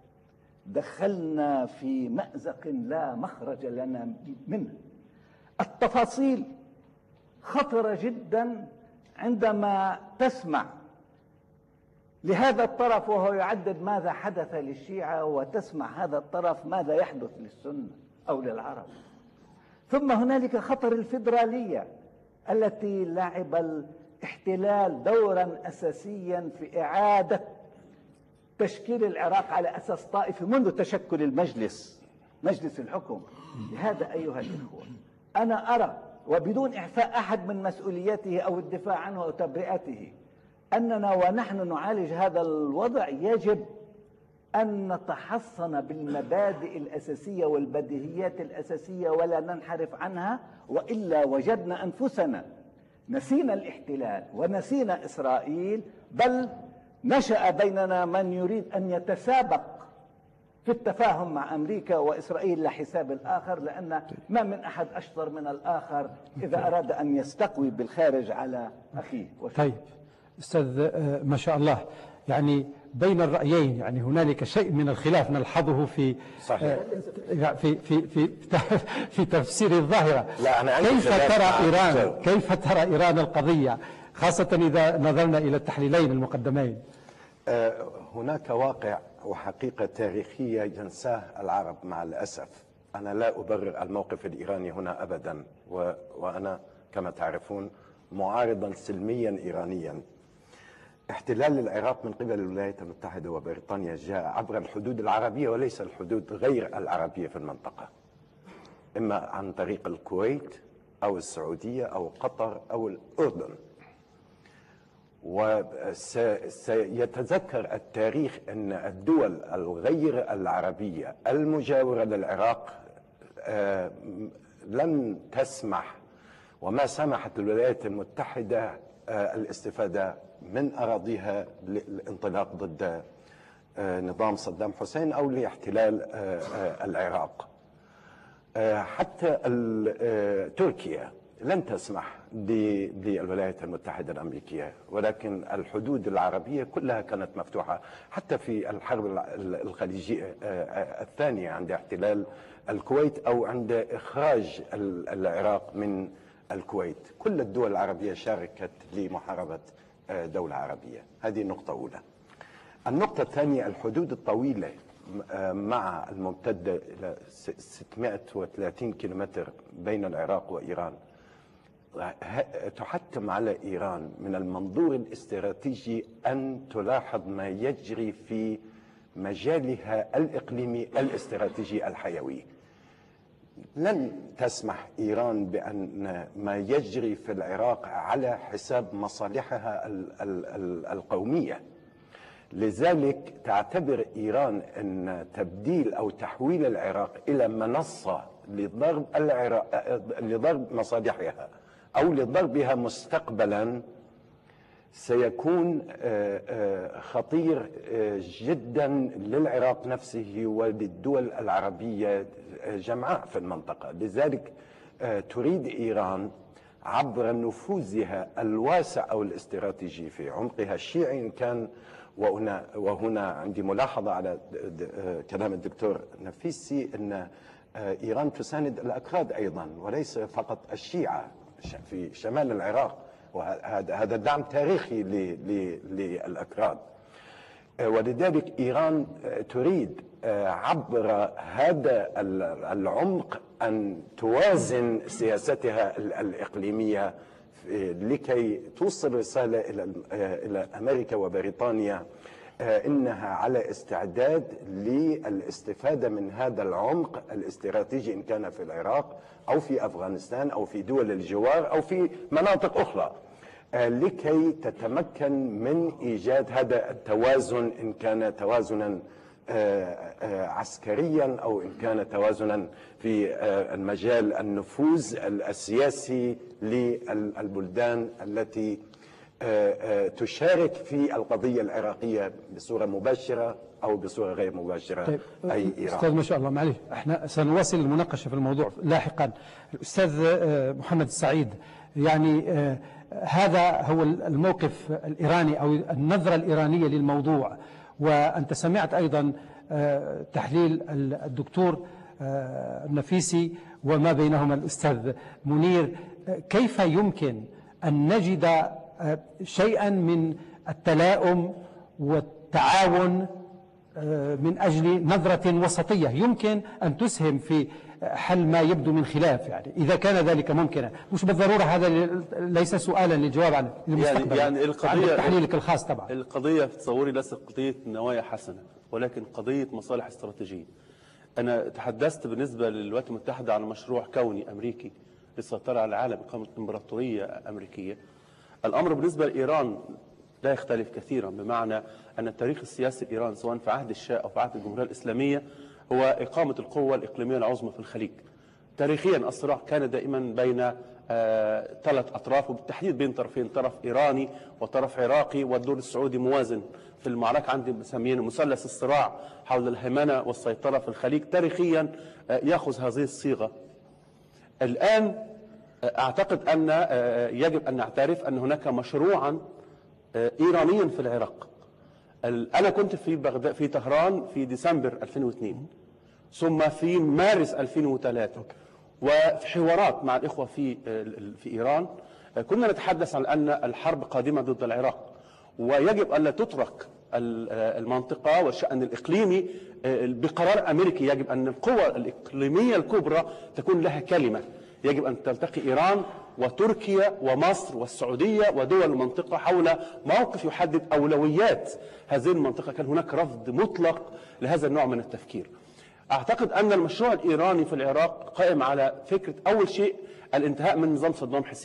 دخلنا في مأزق لا مخرج لنا منه. التفاصيل خطرة جدا عندما تسمع لهذا الطرف وهو يعدد ماذا حدث للشيعة، وتسمع هذا الطرف ماذا يحدث للسنة أو للعرب. ثم هنالك خطر الفيدرالية التي لعب الاحتلال دورا أساسيا في إعادة تشكيل العراق على أساس طائفي منذ تشكل المجلس، مجلس الحكم. لهذا أيها الإخوة أنا أرى، وبدون إعفاء أحد من مسؤوليته أو الدفاع عنه أو تبرئته، أننا ونحن نعالج هذا الوضع يجب أن نتحصن بالمبادئ الأساسية والبديهيات الأساسية ولا ننحرف عنها، وإلا وجدنا أنفسنا نسينا الاحتلال ونسينا إسرائيل، بل نشأ بيننا من يريد أن يتسابق في التفاهم مع أمريكا وإسرائيل لحساب الآخر، لأن ما من أحد أشطر من الآخر إذا أراد أن يستقوي بالخارج على أخيه. طيب أستاذ، ما شاء الله، يعني بين الرأيين يعني هنالك شيء من الخلاف نلحظه في صحيح. في في في في تفسير الظاهرة. لا أنا كيف ترى إيران كيف ترى إيران القضية، خاصة إذا نظرنا إلى التحليلين المقدمين؟ هناك واقع وحقيقة تاريخية ينساه العرب مع الأسف. أنا لا أبرر الموقف الإيراني هنا أبدا، وأنا كما تعرفون معارضا سلميا إيرانيا. احتلال العراق من قبل الولايات المتحدة وبريطانيا جاء عبر الحدود العربية وليس الحدود غير العربية في المنطقة، إما عن طريق الكويت أو السعودية أو قطر أو الأردن. وسيتذكر التاريخ أن الدول الغير العربية المجاورة للعراق لم تسمح وما سمحت الولايات المتحدة الاستفادة من أراضيها للانطلاق ضد نظام صدام حسين أو لاحتلال العراق. حتى تركيا لن تسمح للولايات المتحدة الأمريكية، ولكن الحدود العربية كلها كانت مفتوحة حتى في الحرب الخليجية الثانية عند احتلال الكويت أو عند إخراج العراق من الكويت. كل الدول العربية شاركت لمحاربة دولة عربية. هذه نقطة أولى. النقطة الثانية الحدود الطويلة مع الممتدة إلى ستمائة وثلاثين كيلومتر بين العراق وإيران تحتم على إيران من المنظور الاستراتيجي أن تلاحظ ما يجري في مجالها الإقليمي الاستراتيجي الحيوي. لن تسمح إيران بأن ما يجري في العراق على حساب مصالحها القومية. لذلك تعتبر إيران أن تبديل أو تحويل العراق إلى منصة لضرب العراق لضرب مصالحها أو لضربها مستقبلا سيكون خطير جدا للعراق نفسه وللدول العربية جمعاء في المنطقة. لذلك تريد إيران عبر نفوذها الواسع أو الاستراتيجي في عمقها الشيعي إن كان، وهنا, وهنا عندي ملاحظة على كلام الدكتور نفيسي أن إيران تساند الأكراد أيضا وليس فقط الشيعة في شمال العراق، وهذا هذا دعم تاريخي للأكراد. ولذلك إيران تريد عبر هذا العمق أن توازن سياستها الإقليمية لكي توصل رسالة إلى أمريكا وبريطانيا إنها على استعداد للاستفادة من هذا العمق الاستراتيجي إن كان في العراق أو في أفغانستان أو في دول الجوار أو في مناطق أخرى، لكي تتمكن من إيجاد هذا التوازن إن كان توازنا عسكريا أو إن كان توازنا في المجال النفوذ السياسي للبلدان التي تشارك في القضية العراقية بصورة مباشرة أو بصورة غير مباشرة. طيب أي إيران. أستاذ ما شاء الله، معلش احنا سنواصل المناقشة في الموضوع لاحقا. الأستاذ محمد السعيد، يعني هذا هو الموقف الإيراني أو النظرة الإيرانية للموضوع، وأنت سمعت أيضا تحليل الدكتور النفيسي وما بينهما الأستاذ منير. كيف يمكن أن نجد شيئا من التلاؤم والتعاون من أجل نظرة وسطية يمكن أن تسهم في حل ما يبدو من خلاف، يعني إذا كان ذلك ممكنا؟ مش بالضرورة، هذا ليس سؤالا للجواب عن المستقبل، يعني, يعني القضية عن تحليلك الخاص طبعا. القضية في تصوري ليست قضية نوايا حسنة ولكن قضية مصالح استراتيجية. أنا تحدثت بالنسبة للولايات المتحدة عن مشروع كوني أمريكي للسيطرة على العالم، إقامة إمبراطورية أمريكية. الأمر بالنسبة لإيران لا يختلف كثيرا، بمعنى أن التاريخ السياسي الإيراني سواء في عهد الشاه أو في عهد الجمهورية الإسلامية هو إقامة القوة الإقليمية العظمى في الخليج. تاريخيا الصراع كان دائما بين آه ثلاث أطراف، وبالتحديد بين طرفين، طرف إيراني وطرف عراقي، والدور السعودي موازن في المعركة. عندي مسميين مثلث الصراع حول الهيمنة والسيطرة في الخليج. تاريخيا آه يأخذ هذه الصيغة. الآن آه أعتقد أن آه يجب أن نعترف أن هناك مشروعا آه إيرانيا في العراق. أنا كنت في بغداد في طهران في ديسمبر ألفين واثنين، ثم في مارس ألفين وثلاثة، وفي حوارات مع الإخوة في في إيران كنا نتحدث عن أن الحرب قادمة ضد العراق، ويجب أن لا تترك المنطقة والشأن الإقليمي بقرار أمريكي. يجب أن القوى الإقليمية الكبرى تكون لها كلمة. يجب أن تلتقي إيران وتركيا ومصر والسعودية ودول المنطقة حول موقف يحدد أولويات هذه المنطقة. كان هناك رفض مطلق لهذا النوع من التفكير. أعتقد أن المشروع الإيراني في العراق قائم على فكرة أول شيء الانتهاء من نظام صدام حسين،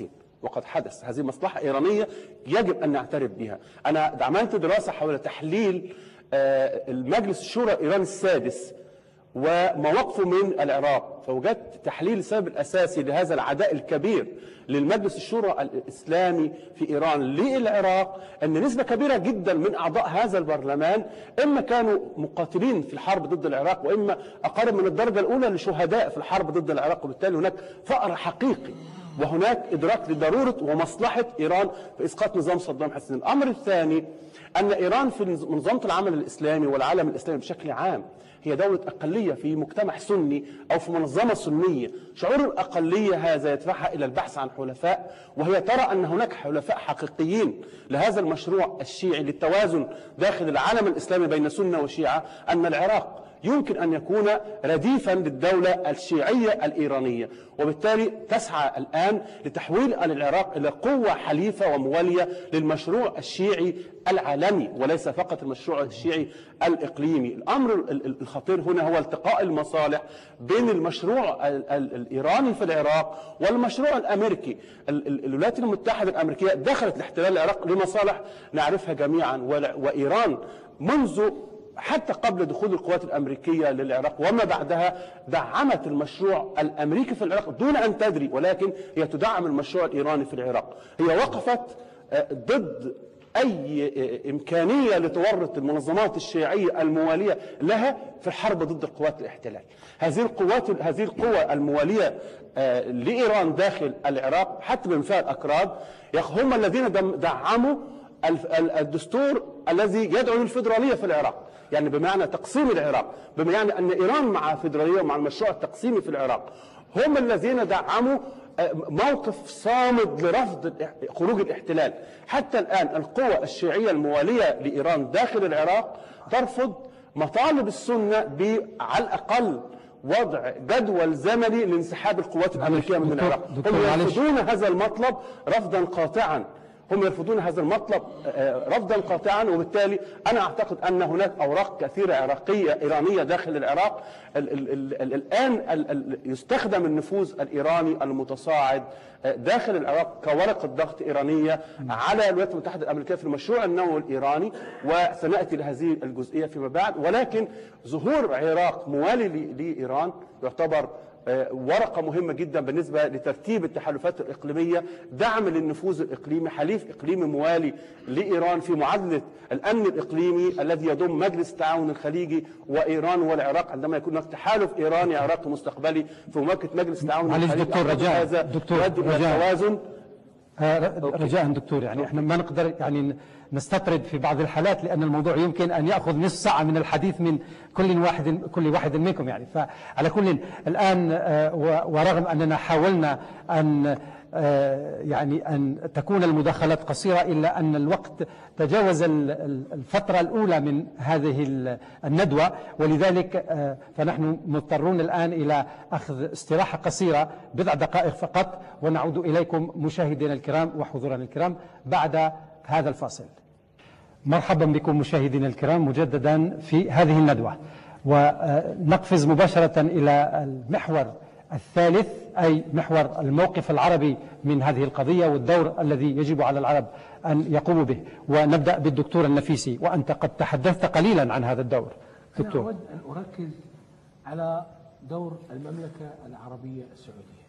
وقد حدث. هذه مصلحة إيرانية يجب أن نعترف بها. أنا عملت دراسة حول تحليل المجلس الشورى الإيراني السادس ومواقفه من العراق، فوجدت تحليل السبب الأساسي لهذا العداء الكبير للمجلس الشورى الإسلامي في إيران للعراق أن نسبة كبيرة جدا من أعضاء هذا البرلمان إما كانوا مقاتلين في الحرب ضد العراق وإما أقارب من الدرجة الأولى لشهداء في الحرب ضد العراق، وبالتالي هناك فقر حقيقي وهناك إدراك لضرورة ومصلحة إيران في إسقاط نظام صدام حسين. الأمر الثاني أن إيران في منظومة العمل الإسلامي والعالم الإسلامي بشكل عام هي دولة أقلية في مجتمع سني أو في منظمة سنية. شعور الأقلية هذا يدفعها إلى البحث عن حلفاء، وهي ترى أن هناك حلفاء حقيقيين لهذا المشروع الشيعي للتوازن داخل العالم الإسلامي بين سنة وشيعة، أن العراق يمكن أن يكون رديفا للدولة الشيعية الإيرانية، وبالتالي تسعى الآن لتحويل العراق إلى قوة حليفة وموالية للمشروع الشيعي العالمي وليس فقط المشروع الشيعي الإقليمي. الأمر الخطير هنا هو التقاء المصالح بين المشروع الإيراني في العراق والمشروع الأمريكي. الولايات المتحدة الأمريكية دخلت لاحتلال العراق لمصالح نعرفها جميعا، وإيران منذ حتى قبل دخول القوات الأمريكية للعراق وما بعدها دعمت المشروع الأمريكي في العراق دون أن تدري، ولكن هي تدعم المشروع الإيراني في العراق. هي وقفت ضد أي إمكانية لتورط المنظمات الشيعية الموالية لها في الحرب ضد قوات الاحتلال. هذه القوات هذه القوى الموالية لإيران داخل العراق حتى بمثال الأكراد هم الذين دعموا الدستور الذي يدعو للفيدرالية في العراق، يعني بمعنى تقسيم العراق، بمعنى أن إيران مع فيدرالية ومع المشروع التقسيمي في العراق. هم الذين دعموا موقف صامد لرفض خروج الاحتلال. حتى الآن القوى الشيعية الموالية لإيران داخل العراق ترفض مطالب السنة على الأقل وضع جدول زمني لانسحاب القوات الأمريكية من العراق. هم يرفضون هذا المطلب رفضا قاطعا، هم يرفضون هذا المطلب رفضا قاطعا، وبالتالي أنا أعتقد أن هناك أوراق كثيرة عراقية إيرانية داخل العراق. الآن يستخدم النفوذ الإيراني المتصاعد داخل العراق كورقة ضغط إيرانية على الولايات المتحدة الأمريكية في المشروع النووي الإيراني، وسنأتي لهذه الجزئية فيما بعد. ولكن ظهور عراق موالي لإيران يعتبر ورقة مهمة جدا بالنسبة لترتيب التحالفات الإقليمية، دعم للنفوذ الإقليمي، حليف إقليمي موالي لإيران في معادلة الأمن الإقليمي الذي يضم مجلس التعاون الخليجي وإيران والعراق. عندما يكون هناك تحالف إيراني عراقي مستقبلي في مواجهة مجلس التعاون الخليجي، دكتور رجاء هذا يؤدي إلى توازن. رجاء دكتور، يعني احنا ما نقدر يعني نستطرد في بعض الحالات لأن الموضوع يمكن أن يأخذ نصف ساعة من الحديث من كل واحد كل واحد منكم، يعني فعلى كل الآن ورغم أننا حاولنا أن يعني أن تكون المداخلات قصيرة إلا أن الوقت تجاوز الفترة الأولى من هذه الندوة، ولذلك فنحن مضطرون الآن إلى أخذ استراحة قصيرة بضع دقائق فقط، ونعود إليكم مشاهدينا الكرام وحضورنا الكرام بعد هذا الفاصل. مرحبا بكم مشاهدينا الكرام مجددا في هذه الندوة، ونقفز مباشرة إلى المحور الثالث أي محور الموقف العربي من هذه القضية والدور الذي يجب على العرب أن يقوموا به. ونبدأ بالدكتور النفيسي، وأنت قد تحدثت قليلا عن هذا الدور. دكتور، أنا أود أن أركز على دور المملكة العربية السعودية.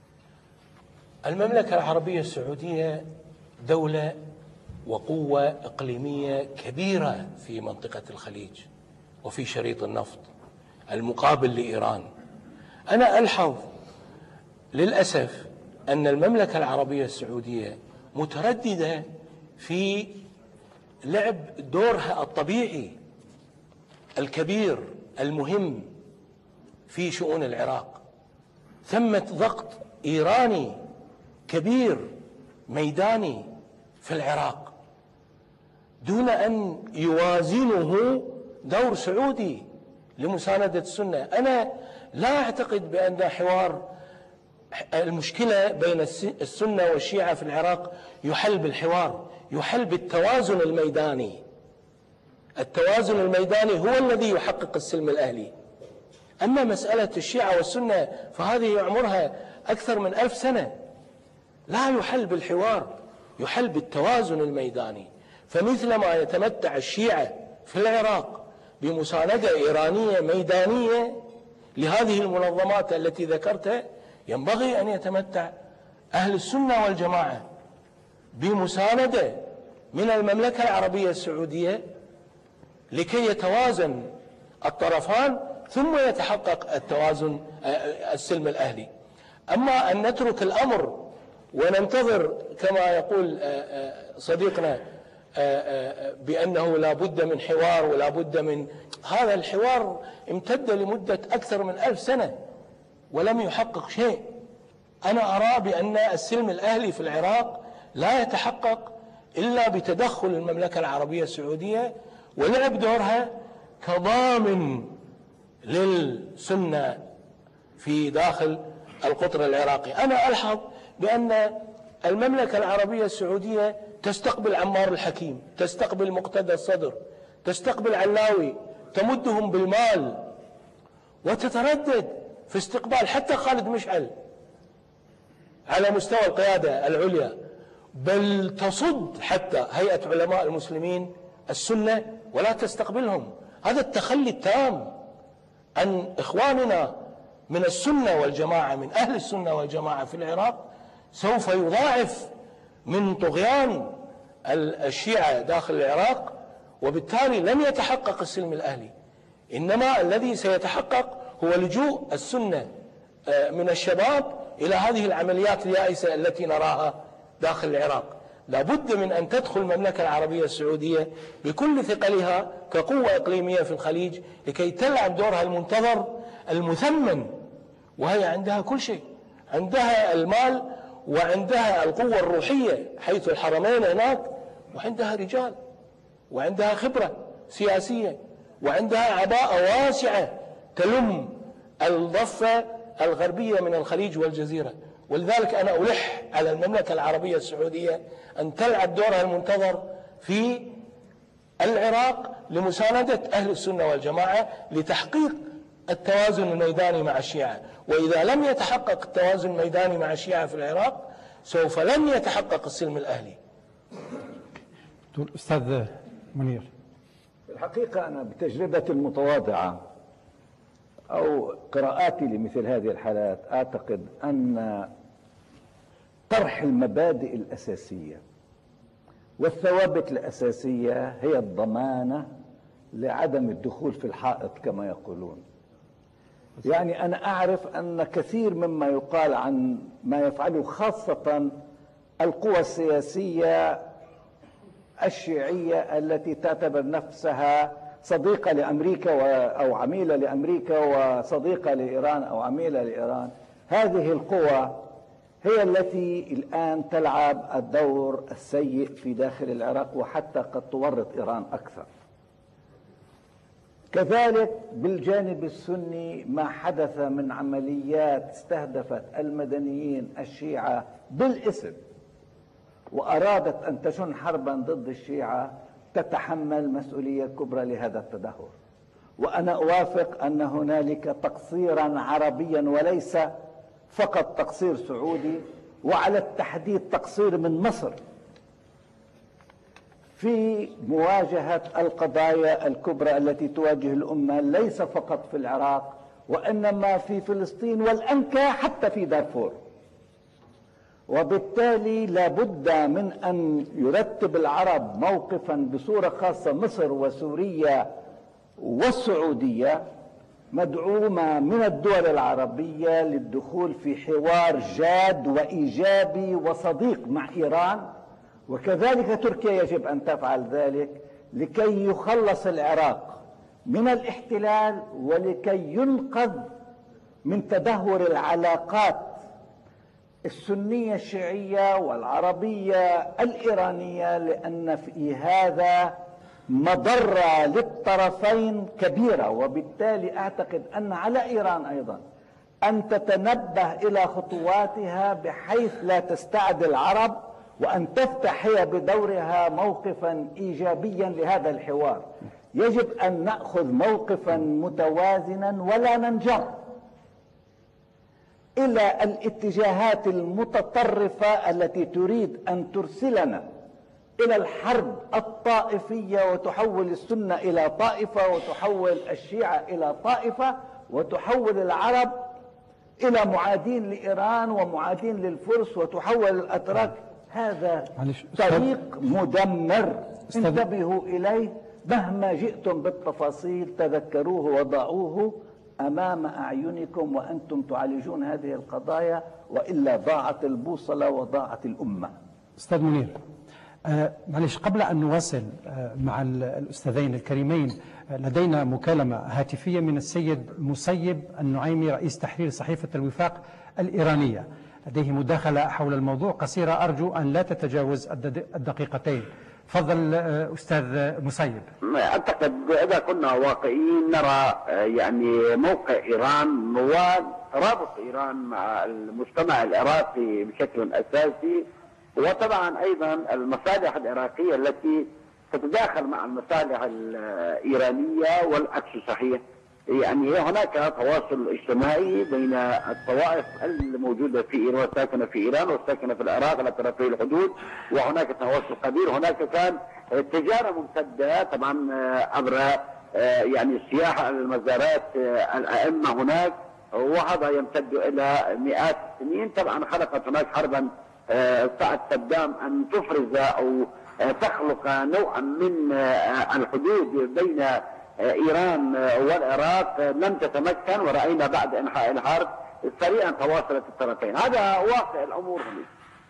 المملكة العربية السعودية دولة وقوة إقليمية كبيرة في منطقة الخليج وفي شريط النفط المقابل لإيران. أنا ألحظ للأسف أن المملكة العربية السعودية مترددة في لعب دورها الطبيعي الكبير المهم في شؤون العراق. ثمة ضغط إيراني كبير ميداني في العراق دون أن يوازنه دور سعودي لمساندة السنة. أنا لا أعتقد بأن حوار المشكلة بين السنة والشيعة في العراق يحل بالحوار، يحل بالتوازن الميداني. التوازن الميداني هو الذي يحقق السلم الأهلي. أما مسألة الشيعة والسنة فهذه عمرها أكثر من ألف سنة، لا يحل بالحوار، يحل بالتوازن الميداني. فمثلما يتمتع الشيعة في العراق بمساندة إيرانية ميدانية لهذه المنظمات التي ذكرتها، ينبغي أن يتمتع أهل السنة والجماعة بمساندة من المملكة العربية السعودية لكي يتوازن الطرفان ثم يتحقق التوازن السلم الأهلي. أما أن نترك الأمر وننتظر كما يقول صديقنا بأنه لا بد من حوار ولا بد من هذا الحوار امتد لمدة أكثر من ألف سنة ولم يحقق شيء. أنا أرى بأن السلم الأهلي في العراق لا يتحقق إلا بتدخل المملكة العربية السعودية ولعب دورها كضامن للسنة في داخل القطر العراقي. أنا ألحظ بأن المملكة العربية السعودية تستقبل عمار الحكيم، تستقبل مقتدى الصدر، تستقبل علاوي، تمدهم بالمال وتتردد في استقبال حتى خالد مشعل على مستوى القيادة العليا، بل تصد حتى هيئة علماء المسلمين السنة ولا تستقبلهم. هذا التخلي التام عن إخواننا من السنة والجماعة، من أهل السنة والجماعة في العراق، سوف يضاعف من طغيان الشيعة داخل العراق، وبالتالي لن يتحقق السلم الأهلي. إنما الذي سيتحقق هو لجوء السنة من الشباب إلى هذه العمليات اليائسة التي نراها داخل العراق. لا بد من أن تدخل المملكة العربية السعودية بكل ثقلها كقوة إقليمية في الخليج لكي تلعب دورها المنتظر المثمن، وهي عندها كل شيء، عندها المال وعندها القوة الروحية حيث الحرمين هناك، وعندها رجال وعندها خبرة سياسية وعندها عباءة واسعة تلم الضفة الغربية من الخليج والجزيرة. ولذلك أنا ألح على المملكة العربية السعودية أن تلعب دورها المنتظر في العراق لمساندة أهل السنة والجماعة لتحقيق التوازن الميداني مع الشيعة. وإذا لم يتحقق التوازن الميداني مع الشيعة في العراق سوف لن يتحقق السلم الأهلي. أستاذ منير. في الحقيقة أنا بتجربتي المتواضعة أو قراءاتي لمثل هذه الحالات أعتقد أن طرح المبادئ الأساسية والثوابت الأساسية هي الضمانة لعدم الدخول في الحائط كما يقولون. يعني أنا أعرف أن كثير مما يقال عن ما يفعله خاصة القوى السياسية الشيعية التي تعتبر نفسها صديقة لأمريكا أو عميلة لأمريكا وصديقة لإيران أو عميلة لإيران، هذه القوى هي التي الآن تلعب الدور السيء في داخل العراق وحتى قد تورط إيران أكثر. كذلك بالجانب السني ما حدث من عمليات استهدفت المدنيين الشيعة بالاسم وأرادت أن تشن حربا ضد الشيعة تتحمل مسؤولية كبرى لهذا التدهور. وأنا أوافق أن هنالك تقصيرا عربيا وليس فقط تقصير سعودي، وعلى التحديد تقصير من مصر في مواجهة القضايا الكبرى التي تواجه الأمة ليس فقط في العراق وإنما في فلسطين والأنكى حتى في دارفور. وبالتالي لا بد من أن يرتب العرب موقفا بصورة خاصة مصر وسوريا والسعودية مدعومة من الدول العربية للدخول في حوار جاد وإيجابي وصديق مع إيران، وكذلك تركيا يجب أن تفعل ذلك لكي يخلص العراق من الاحتلال ولكي ينقذ من تدهور العلاقات السنية الشيعية والعربية الإيرانية، لأن في هذا مضرة للطرفين كبيرة. وبالتالي أعتقد أن على إيران أيضا أن تتنبه إلى خطواتها بحيث لا تستعد العرب، وأن تفتح هي بدورها موقفا إيجابيا لهذا الحوار. يجب أن نأخذ موقفا متوازنا ولا ننجر. إلى الاتجاهات المتطرفة التي تريد أن ترسلنا إلى الحرب الطائفية وتحول السنة إلى طائفة وتحول الشيعة إلى طائفة وتحول العرب إلى معادين لإيران ومعادين للفرس وتحول الأتراك. هذا طريق مدمر انتبهوا إليه، مهما جئتم بالتفاصيل تذكروه وضعوه أمام أعينكم وأنتم تعالجون هذه القضايا، وإلا ضاعت البوصلة وضاعت الأمة. أستاذ منير، آه معلش قبل أن نواصل آه مع الأستاذين الكريمين، آه لدينا مكالمة هاتفية من السيد مسيب النعيمي رئيس تحرير صحيفة الوفاق الإيرانية، لديه مداخلة حول الموضوع قصيرة أرجو أن لا تتجاوز الدقيقتين. تفضل آه أستاذ مسيب. أعتقد إذا كنا واقعيين نرى يعني موقع إيران ورابط إيران مع المجتمع العراقي بشكل أساسي، وطبعا أيضا المصالح العراقية التي تتداخل مع المصالح الإيرانية والعكس صحيح. يعني هناك تواصل اجتماعي بين الطوائف الموجودة في إيران والساكنة في إيران والساكنة في العراق على طرفي الحدود، وهناك تواصل كبير. هناك كان تجارة ممتدة طبعا عبر يعني السياحة على المزارات الأئمة هناك، وهذا يمتد إلى مئات السنين. طبعا خلقت هناك حربا استطاعت صدام أن تفرز أو تخلق نوعا من الحدود بين إيران والعراق لم تتمكن، ورأينا بعد إنهاء الحرب سريعا تواصلت الطرفين. هذا واقع الأمور هنا.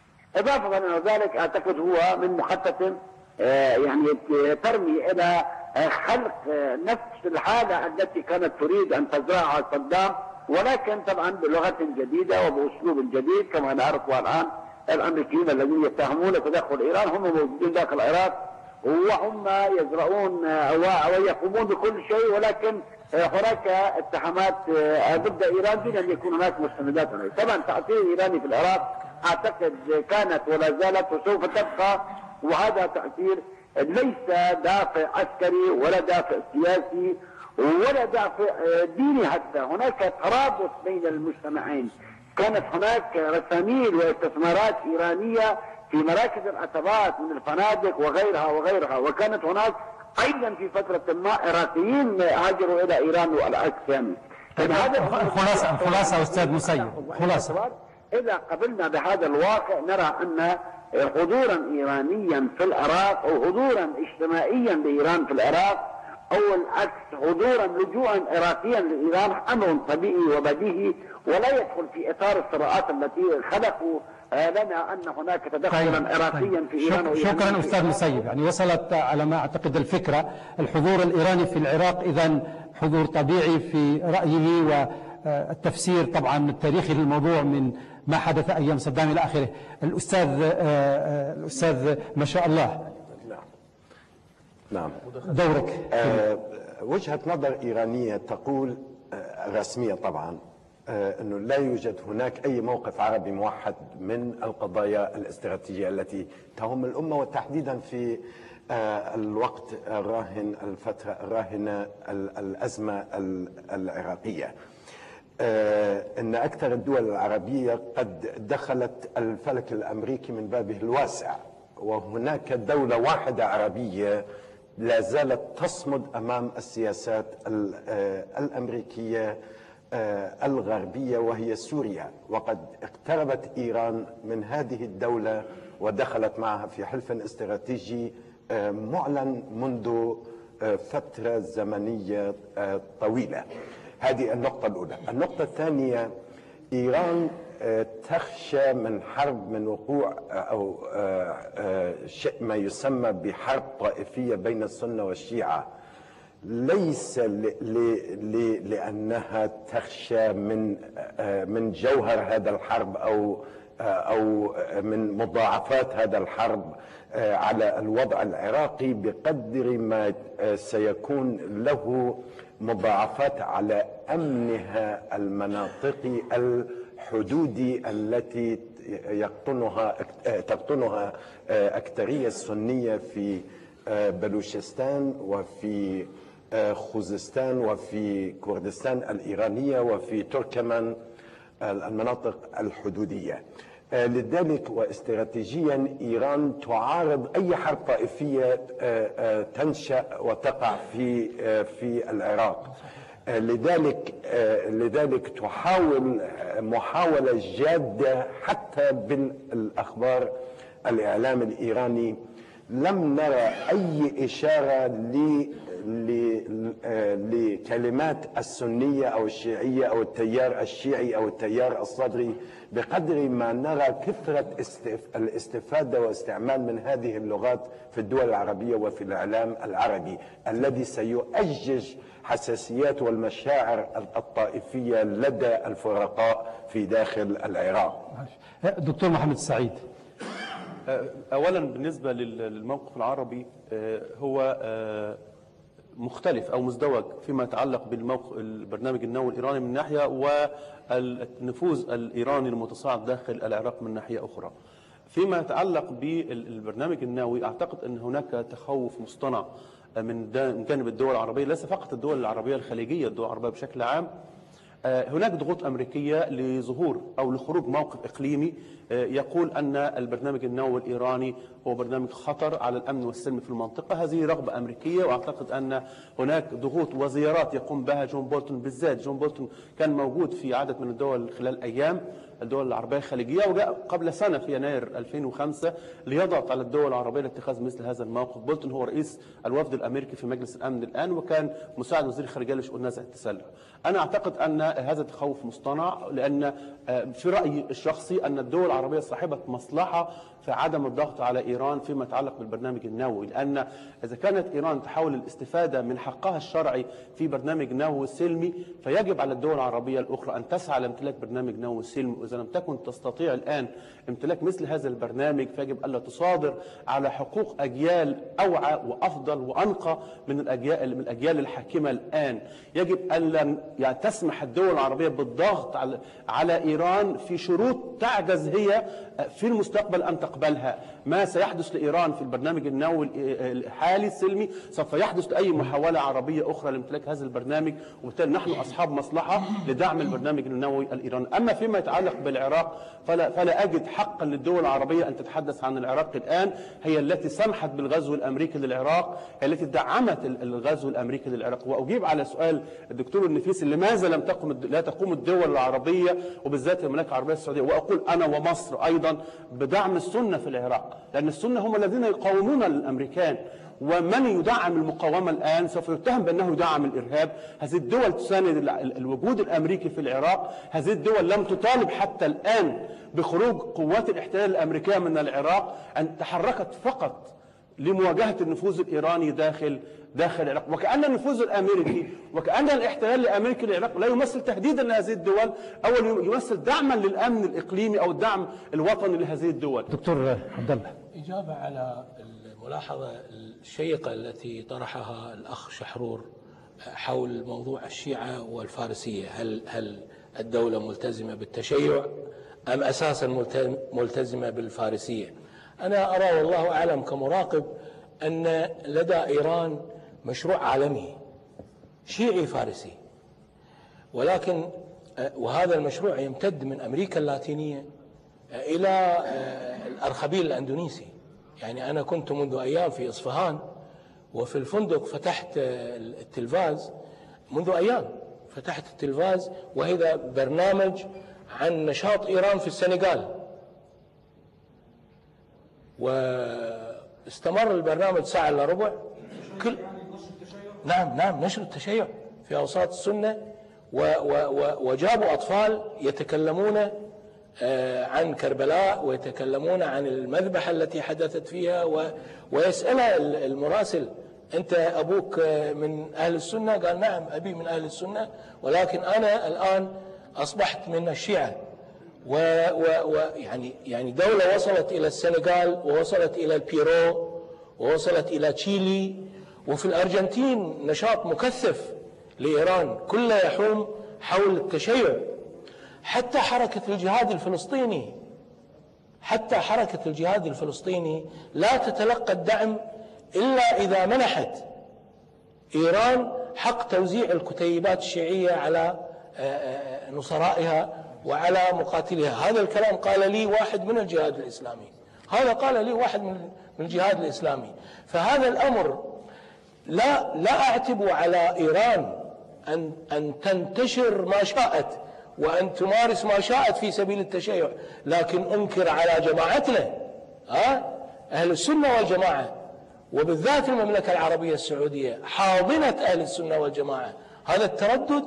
إضافة إلى ذلك أعتقد هو من مخطط يعني ترمي إلى خلق نفس الحالة التي كانت تريد أن تزرعها صدام، ولكن طبعا بلغة جديدة وبأسلوب جديد. كما نعرف الآن الأمريكيين الذين يتهمون تدخل إيران هم موجودين داخل العراق وهم يزرعون ويقومون بكل شيء، ولكن هناك اتهامات ضد إيران دون أن يكون هناك مستندات. طبعا تأثير الإيراني في العراق أعتقد كانت ولا زالت وسوف تبقى، وهذا تأثير ليس دافع عسكري ولا دافع سياسي ولا دافع ديني حتى. هناك ترابط بين المجتمعين. كانت هناك رساميل واستثمارات إيرانية في مراكز العتبات من الفنادق وغيرها وغيرها، وكانت هناك أيضا في فترة ما عراقيين هاجروا إلى إيران والعكس. يعني خلاصة خلاصة أستاذ مسيب، خلاصة إذا قبلنا بهذا الواقع نرى أن حضورا إيرانيا في العراق أو حضورا اجتماعيا لإيران في العراق أو العكس حضورا لجوءا عراقيا لإيران أمر طبيعي وبديهي، ولا يدخل في إطار الصراعات التي خلقوا لنا أن هناك تدخلا طيب عراقيا طيب. في إيران. شكرا أستاذ مسيب، يعني وصلت على ما أعتقد الفكرة. الحضور الإيراني في العراق إذن حضور طبيعي في رأيه، والتفسير طبعا التاريخي للموضوع من ما حدث أيام صدام إلى آخره. الأستاذ الأستاذ ما شاء الله. نعم دورك. أه وجهة نظر إيرانية تقول أه رسمية طبعا أه أنه لا يوجد هناك أي موقف عربي موحد من القضايا الاستراتيجية التي تهم الأمة، وتحديدا في أه الوقت الراهن الفترة الراهنة الأزمة العراقية. أه أن أكثر الدول العربية قد دخلت الفلك الأمريكي من بابه الواسع، وهناك دولة واحدة عربية لا زالت تصمد أمام السياسات الأمريكية الغربية وهي سوريا، وقد اقتربت إيران من هذه الدولة ودخلت معها في حلف استراتيجي معلن منذ فترة زمنية طويلة. هذه النقطة الأولى. النقطة الثانية، إيران تخشى من حرب، من وقوع أو شيء ما يسمى بحرب طائفية بين السنة والشيعة، ليس لأنها تخشى من من جوهر هذا الحرب أو أو من مضاعفات هذا الحرب على الوضع العراقي، بقدر ما سيكون له مضاعفات على أمنها المناطقي الحدودي التي يقطنها تقطنها أكثرية السنية في بلوشستان وفي خوزستان وفي كردستان الإيرانية وفي تركمان المناطق الحدودية. لذلك واستراتيجيا إيران تعارض أي حرب طائفية تنشأ وتقع في في العراق. لذلك لذلك تحاول محاولة جادة حتى بالأخبار الإعلام الإيراني. لم نرى أي إشارة لكلمات السنية أو الشيعية أو التيار الشيعي أو التيار الصدري بقدر ما نرى كثرة الاستفادة واستعمال من هذه اللغات في الدول العربية وفي الإعلام العربي الذي سيؤجج حساسيات والمشاعر الطائفية لدى الفرقاء في داخل العراق. دكتور محمد السعيد. أولا بالنسبة للموقف العربي هو مختلف أو مزدوج فيما يتعلق بالموقف البرنامج النووي الإيراني من ناحية والنفوذ الإيراني المتصاعد داخل العراق من ناحية أخرى. فيما يتعلق بالبرنامج النووي أعتقد أن هناك تخوف مصطنع من جانب الدول العربية، ليس فقط الدول العربية الخليجية، الدول العربية بشكل عام. هناك ضغوط أمريكية لظهور أو لخروج موقف إقليمي يقول أن البرنامج النووي الإيراني هو برنامج خطر على الأمن والسلم في المنطقة. هذه رغبة أمريكية، وأعتقد أن هناك ضغوط وزيارات يقوم بها جون بولتون بالذات. جون بولتون كان موجود في عدد من الدول خلال أيام، الدول العربية الخليجية، وجاء قبل سنة في يناير ألفين وخمسة ليضغط على الدول العربية لاتخاذ مثل هذا الموقف. بولتون هو رئيس الوفد الأمريكي في مجلس الأمن الآن، وكان مساعد وزير الخارجية لشؤون نزع التسلح. أنا أعتقد أن هذا تخوف مصطنع، لأن في رأيي الشخصي أن الدول العربية صاحبة مصلحة في عدم الضغط على إيران فيما يتعلق بالبرنامج النووي، لأن إذا كانت إيران تحاول الاستفادة من حقها الشرعي في برنامج نووي سلمي، فيجب على الدول العربية الأخرى أن تسعى لامتلاك برنامج نووي سلمي. وإذا لم تكن تستطيع الآن امتلاك مثل هذا البرنامج، فيجب ألا تصادر على حقوق أجيال أوعى وأفضل وأنقى من الأجيال من الأجيال الحاكمة الآن. يجب ألا يعني تسمح الدول العربية بالضغط على على إيران في شروط تعجز هي في المستقبل أن تقبلها. ما سيحدث لإيران في البرنامج النووي الحالي السلمي سوف يحدث لأي محاولة عربية أخرى لامتلاك هذا البرنامج، وبالتالي نحن أصحاب مصلحة لدعم البرنامج النووي الإيراني. أما فيما يتعلق بالعراق فلا, فلا أجد حقا للدول العربية أن تتحدث عن العراق الآن. هي التي سمحت بالغزو الأمريكي للعراق، هي التي دعمت الغزو الأمريكي للعراق. وأجيب على سؤال الدكتور النفيسي لماذا لم تقم لا تقوم الدول العربية وبالذات المملكة العربية السعودية، وأقول أنا ومصر أيضا، بدعم السنة في العراق، لأن السنة هم الذين يقاومون الأمريكان. ومن يدعم المقاومة الآن سوف يتهم بأنه يدعم الإرهاب. هذه الدول تساند الوجود الأمريكي في العراق. هذه الدول لم تطالب حتى الآن بخروج قوات الاحتلال الأمريكية من العراق، أن تحركت فقط لمواجهة النفوذ الإيراني داخل داخل العراق. وكأن النفوذ الأمريكي وكأن الاحتلال الأمريكي للعراق لا يمثل تهديدا لهذه الدول، أو يمثل دعما للأمن الإقليمي أو الدعم الوطني لهذه الدول. دكتور عبد الله. إجابة على الملاحظة الشيقة التي طرحها الأخ شحرور حول موضوع الشيعة والفارسية، هل هل الدولة ملتزمة بالتشيع أم أساسا ملتزمة بالفارسية؟ أنا أرى والله أعلم كمراقب أن لدى إيران مشروع عالمي شيعي فارسي، ولكن وهذا المشروع يمتد من أمريكا اللاتينية إلى الأرخبيل الأندونيسي. يعني أنا كنت منذ أيام في إصفهان، وفي الفندق فتحت التلفاز منذ أيام فتحت التلفاز وهذا برنامج عن نشاط إيران في السنغال، واستمر البرنامج ساعة إلا ربع. كل نعم نعم نشر التشيع في أوساط السنة، وجابوا أطفال يتكلمون عن كربلاء ويتكلمون عن المذبحة التي حدثت فيها، ويسألها المراسل أنت أبوك من أهل السنة؟ قال نعم أبي من أهل السنة، ولكن أنا الآن أصبحت من الشيعة. ويعني يعني دولة وصلت إلى السنغال ووصلت إلى البيرو ووصلت إلى تشيلي، وفي الأرجنتين نشاط مكثف لإيران كله يحوم حول التشيع. حتى حركة الجهاد الفلسطيني حتى حركة الجهاد الفلسطيني لا تتلقى الدعم إلا إذا منحت إيران حق توزيع الكتيبات الشيعية على نصرائها وعلى مقاتلها. هذا الكلام قال لي واحد من الجهاد الإسلامي، هذا قال لي واحد من الجهاد الإسلامي. فهذا الأمر لا لا أعتب على إيران أن أن تنتشر ما شاءت وأن تمارس ما شاءت في سبيل التشيع، لكن أنكر على جماعتنا ها أهل السنة والجماعة، وبالذات المملكة العربية السعودية حاضنة أهل السنة والجماعة، هذا التردد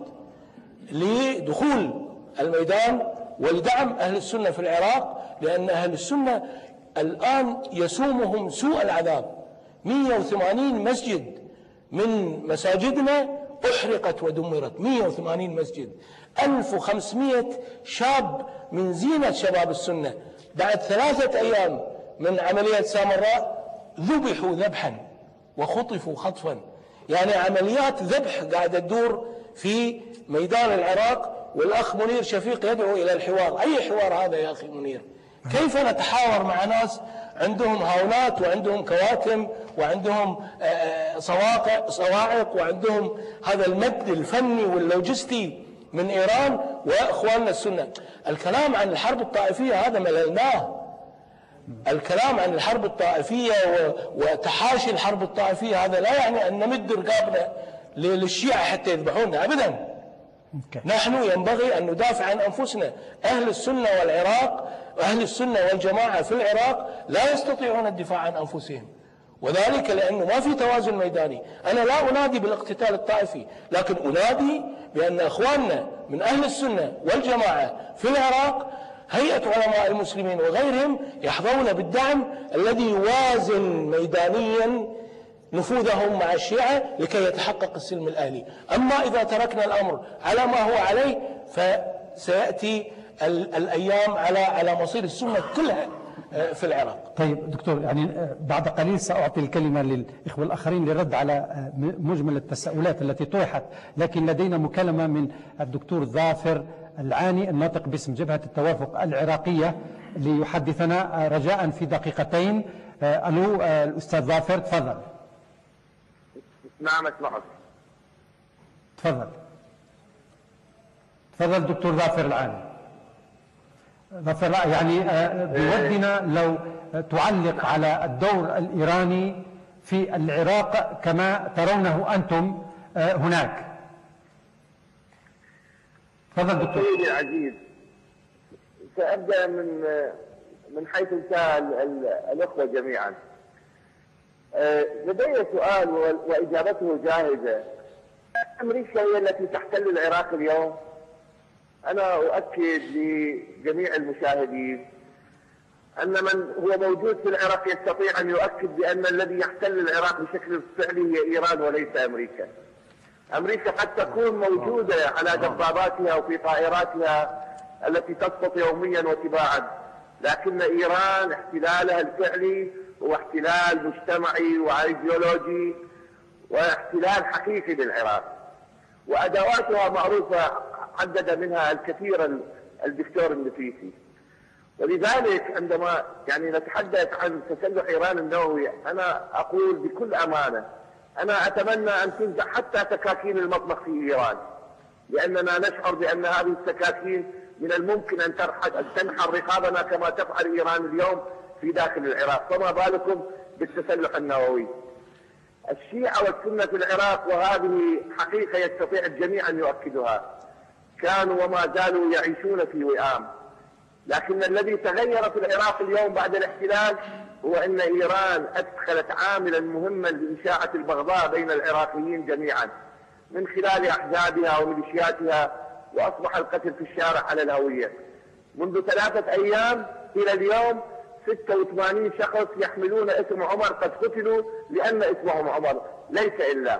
لدخول الميدان ولدعم أهل السنة في العراق، لأن أهل السنة الآن يسومهم سوء العذاب. مئة وثمانين مسجد من مساجدنا أحرقت ودمرت، مئة وثمانين مسجد، ألف وخمسمئة شاب من زينة شباب السنة بعد ثلاثة أيام من عملية سامراء ذبحوا ذبحا وخطفوا خطفا. يعني عمليات ذبح قاعدة تدور في ميدان العراق، والأخ منير شفيق يدعو إلى الحوار. أي حوار هذا يا أخي منير؟ كيف نتحاور مع ناس عندهم هاونات وعندهم كواتم وعندهم صواعق صواعق وعندهم هذا المد الفني واللوجستي من إيران وإخواننا السنة؟ الكلام عن الحرب الطائفية هذا مللناه. الكلام عن الحرب الطائفية وتحاشي الحرب الطائفية هذا لا يعني أن نمد رقابنا للشيعة حتى يذبحونا أبدا. نحن ينبغي أن ندافع عن أنفسنا. أهل السنة والعراق، أهل السنة والجماعة في العراق لا يستطيعون الدفاع عن أنفسهم، وذلك لأنه ما في توازن ميداني. أنا لا أنادي بالاقتتال الطائفي، لكن أنادي بأن أخواننا من أهل السنة والجماعة في العراق، هيئة علماء المسلمين وغيرهم، يحظون بالدعم الذي يوازن ميدانيا نفوذهم مع الشيعة لكي يتحقق السلم الأهلي. أما إذا تركنا الأمر على ما هو عليه فسيأتي الأيام على على مصير السنة كلها في العراق. طيب دكتور، يعني بعد قليل سأعطي الكلمة للإخوة الآخرين للرد على مجمل التساؤلات التي طرحت، لكن لدينا مكالمة من الدكتور ظافر العاني الناطق باسم جبهة التوافق العراقية ليحدثنا رجاء في دقيقتين. ألو الأستاذ ظافر، تفضل. نعم اسمعك. تفضل تفضل دكتور ظافر العاني. ظافر يعني بودنا لو تعلق على الدور الإيراني في العراق كما ترونه أنتم هناك. تفضل دكتور. سيدي العزيز، سأبدأ من من حيث انتهى الأخوة جميعا. لدي سؤال وإجابته جاهزة. أمريكا هي التي تحتل العراق اليوم؟ أنا أؤكد لجميع المشاهدين أن من هو موجود في العراق يستطيع أن يؤكد بأن الذي يحتل العراق بشكل فعلي هي إيران وليس أمريكا. أمريكا قد تكون موجودة على دباباتها وفي طائراتها التي تسقط يوميا وتباعا، لكن إيران احتلالها الفعلي هو احتلال مجتمعي وايديولوجي واحتلال حقيقي للعراق، وأدواتها معروفة عدد منها الكثير الدكتور النفيسي. ولذلك عندما يعني نتحدث عن تسلح إيران النووي، أنا أقول بكل أمانة أنا أتمنى أن تنزع حتى سكاكين المطبخ في إيران، لأننا نشعر بأن هذه السكاكين من الممكن أن تنحر رقابنا كما تفعل إيران اليوم في داخل العراق، فما بالكم بالتسلح النووي. الشيعة والسنة في العراق، وهذه حقيقة يستطيع الجميع أن يؤكدها، كانوا وما زالوا يعيشون في وئام. لكن الذي تغير في العراق اليوم بعد الاحتلال هو أن إيران أدخلت عاملا مهما لإشاعة البغضاء بين العراقيين جميعا من خلال أحزابها وميليشياتها، وأصبح القتل في الشارع على الهوية. منذ ثلاثة أيام إلى اليوم ستة وثمانين شخص يحملون اسم عمر قد قتلوا لأن اسمهم عمر، ليس إلا.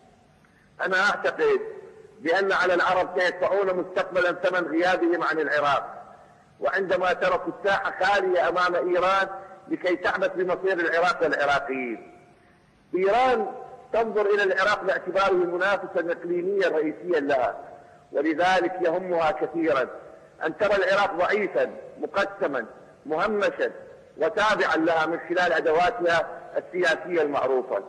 أنا أعتقد بأن على العرب سيدفعون مستقبلا ثمن غيابهم عن العراق، وعندما تركوا الساحة خالية أمام إيران لكي تعبث بمصير العراق والعراقيين. إيران تنظر إلى العراق باعتباره منافسا إقليميا رئيسيا لها، ولذلك يهمها كثيرا أن ترى العراق ضعيفا مقسما مهمشا وتابعا لها من خلال أدواتها السياسية المعروفة.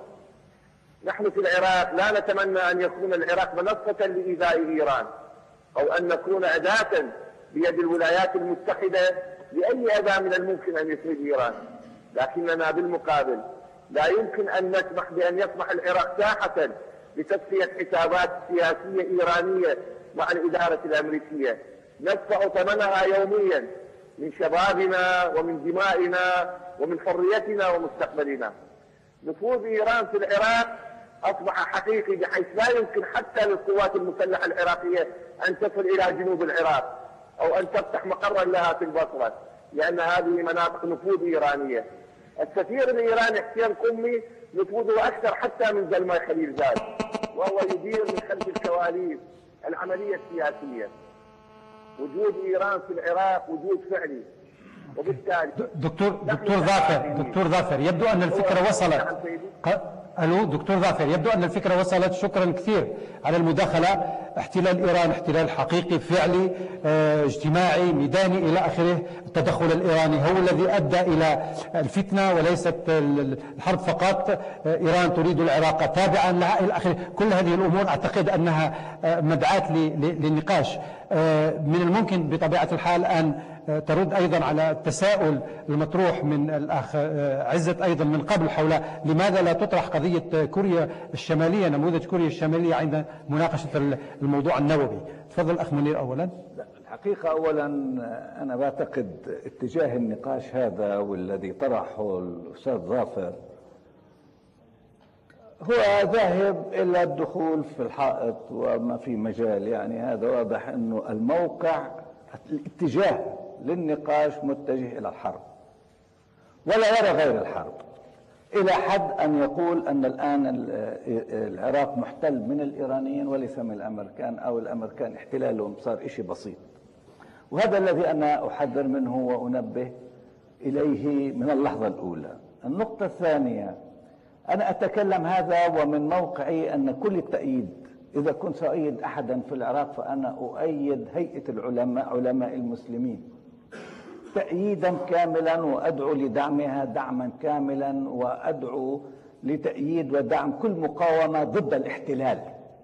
نحن في العراق لا نتمنى أن يكون العراق منصة لإيذاء إيران، أو أن نكون أداة بيد الولايات المتحدة بأي أداة من الممكن أن يسند إيران، لكننا بالمقابل لا يمكن أن نسمح بأن يصبح العراق ساحة لتصفية حسابات سياسية إيرانية مع الإدارة الأمريكية ندفع ثمنها يوميا من شبابنا ومن دمائنا ومن حريتنا ومستقبلنا. نفوذ إيران في العراق أصبح حقيقي بحيث لا يمكن حتى للقوات المسلحة العراقية أن تصل إلى جنوب العراق أو أن تفتح مقرا لها في البصرة، لأن هذه مناطق نفوذ إيرانية. السفير الإيراني حسين قمي نفوذه أكثر حتى من زلماي خليل زاد، وهو يدير من خلف الكواليس العملية السياسية. وجود إيران في العراق وجود فعلي، وبالتالي دكتور دكتور ظافر دكتور ظافر يبدو أن الفكرة وصلت. ألو دكتور ظافر، يبدو أن الفكرة وصلت. شكرا كثير على المداخلة. احتلال إيران احتلال حقيقي فعلي اه اجتماعي ميداني إلى آخره. التدخل الإيراني هو الذي أدى إلى الفتنة وليست الحرب فقط. إيران تريد العراق تابعا لها إلى آخره. كل هذه الأمور أعتقد أنها مدعاة للنقاش. من الممكن بطبيعة الحال أن ترد أيضا على التساؤل المطروح من الأخ عزت أيضا من قبل حول لماذا لا تطرح قضية كوريا الشمالية، نموذج كوريا الشمالية عند مناقشة الموضوع النووي. تفضل أخ منير. أولا الحقيقة أولا أنا بعتقد اتجاه النقاش هذا والذي طرحه الأستاذ ظافر هو ذاهب إلى الدخول في الحائط وما في مجال. يعني هذا واضح أنه الموقع الاتجاه للنقاش متجه إلى الحرب ولا يرى غير الحرب، إلى حد أن يقول أن الآن العراق محتل من الإيرانيين وليس من الأمريكان، أو الأمريكان احتلالهم صار إشي بسيط. وهذا الذي أنا أحذر منه وأنبه إليه من اللحظة الأولى. النقطة الثانية، أنا أتكلم هذا ومن موقعي أن كل التأييد، إذا كنت سأؤيد أحدا في العراق فأنا أؤيد هيئة العلماء علماء المسلمين تأييدا كاملا، وأدعو لدعمها دعما كاملا، وأدعو لتأييد ودعم كل مقاومة ضد الاحتلال.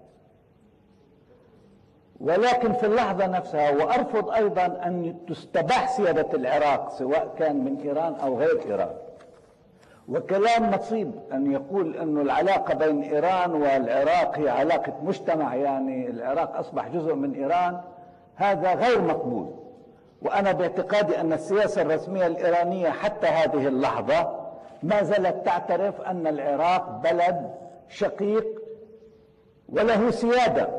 ولكن في اللحظة نفسها وأرفض أيضا أن تستباح سيادة العراق سواء كان من إيران أو غير إيران. وكلام نصيب أن يقول أن العلاقة بين إيران والعراق هي علاقة مجتمع، يعني العراق أصبح جزء من إيران، هذا غير مقبول. وأنا باعتقادي أن السياسة الرسمية الإيرانية حتى هذه اللحظة ما زالت تعترف أن العراق بلد شقيق وله سيادة.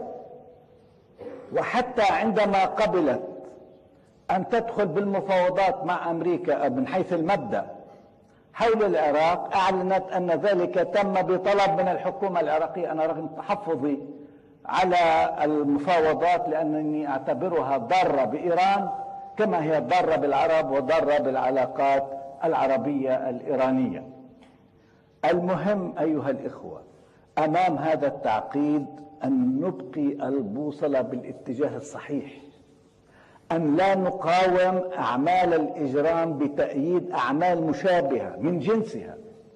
وحتى عندما قبلت أن تدخل بالمفاوضات مع أمريكا من حيث المبدأ حول العراق، أعلنت أن ذلك تم بطلب من الحكومة العراقية. أنا رغم تحفظي على المفاوضات لأنني أعتبرها ضارة بإيران كما هي ضارة بالعرب وضارة بالعلاقات العربية الإيرانية. المهم أيها الإخوة، أمام هذا التعقيد أن نبقي البوصلة بالاتجاه الصحيح، أن لا نقاوم أعمال الإجرام بتأييد أعمال مشابهة من جنسها.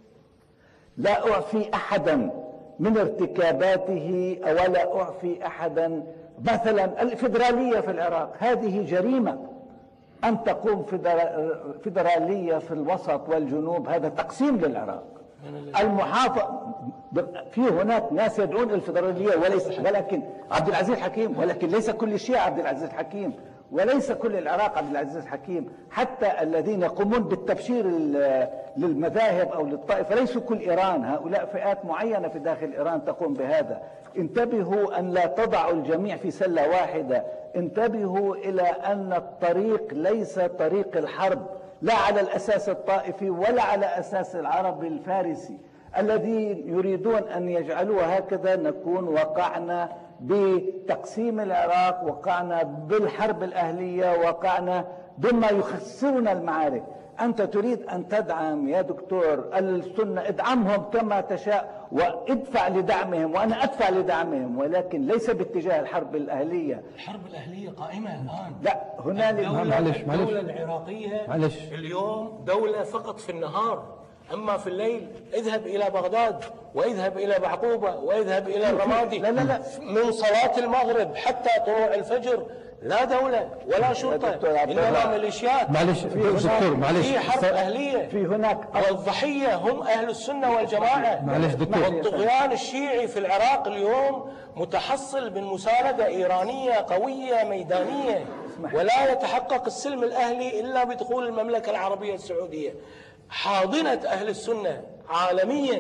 لا أعفي أحدا من ارتكاباته ولا أعفي أحدا. مثلا الفيدرالية في العراق هذه جريمة، أن تقوم فيدرالية في الوسط والجنوب هذا تقسيم للعراق. المحافظ في هناك ناس يدعون الفيدرالية وليس، ولكن عبد العزيز الحكيم، ولكن ليس كل الشيعة عبد العزيز الحكيم، وليس كل العراق عبد العزيز الحكيم. حتى الذين يقومون بالتبشير للمذاهب أو للطائفة ليسوا كل إيران، هؤلاء فئات معينة في داخل إيران تقوم بهذا. انتبهوا أن لا تضعوا الجميع في سلة واحدة. انتبهوا إلى أن الطريق ليس طريق الحرب، لا على الأساس الطائفي ولا على أساس العربي الفارسي. الذين يريدون أن يجعلوها هكذا نكون وقعنا بتقسيم العراق، وقعنا بالحرب الأهلية، وقعنا بما يخسرنا المعارك. أنت تريد أن تدعم يا دكتور السنة، ادعمهم كما تشاء وادفع لدعمهم، وأنا أدفع لدعمهم، ولكن ليس باتجاه الحرب الأهلية. الحرب الأهلية قائمة الآن. لا هنالك معلش الدولة العراقية معلش. اليوم دولة فقط في النهار، أما في الليل اذهب إلى بغداد واذهب إلى بعقوبة واذهب إلى الرمادي. لا لا لا. من صلاة المغرب حتى طلوع الفجر لا دولة ولا شرطة، إنما ميليشيات. معلش دكتور، معلش في حرب أهلية، في هناك والضحية هم أهل السنة والجماعة. معلش دكتور، والطغيان الشيعي في العراق اليوم متحصل من مساندة إيرانية قوية ميدانية، ولا يتحقق السلم الأهلي إلا بدخول المملكة العربية السعودية حاضنة أهل السنة عالميا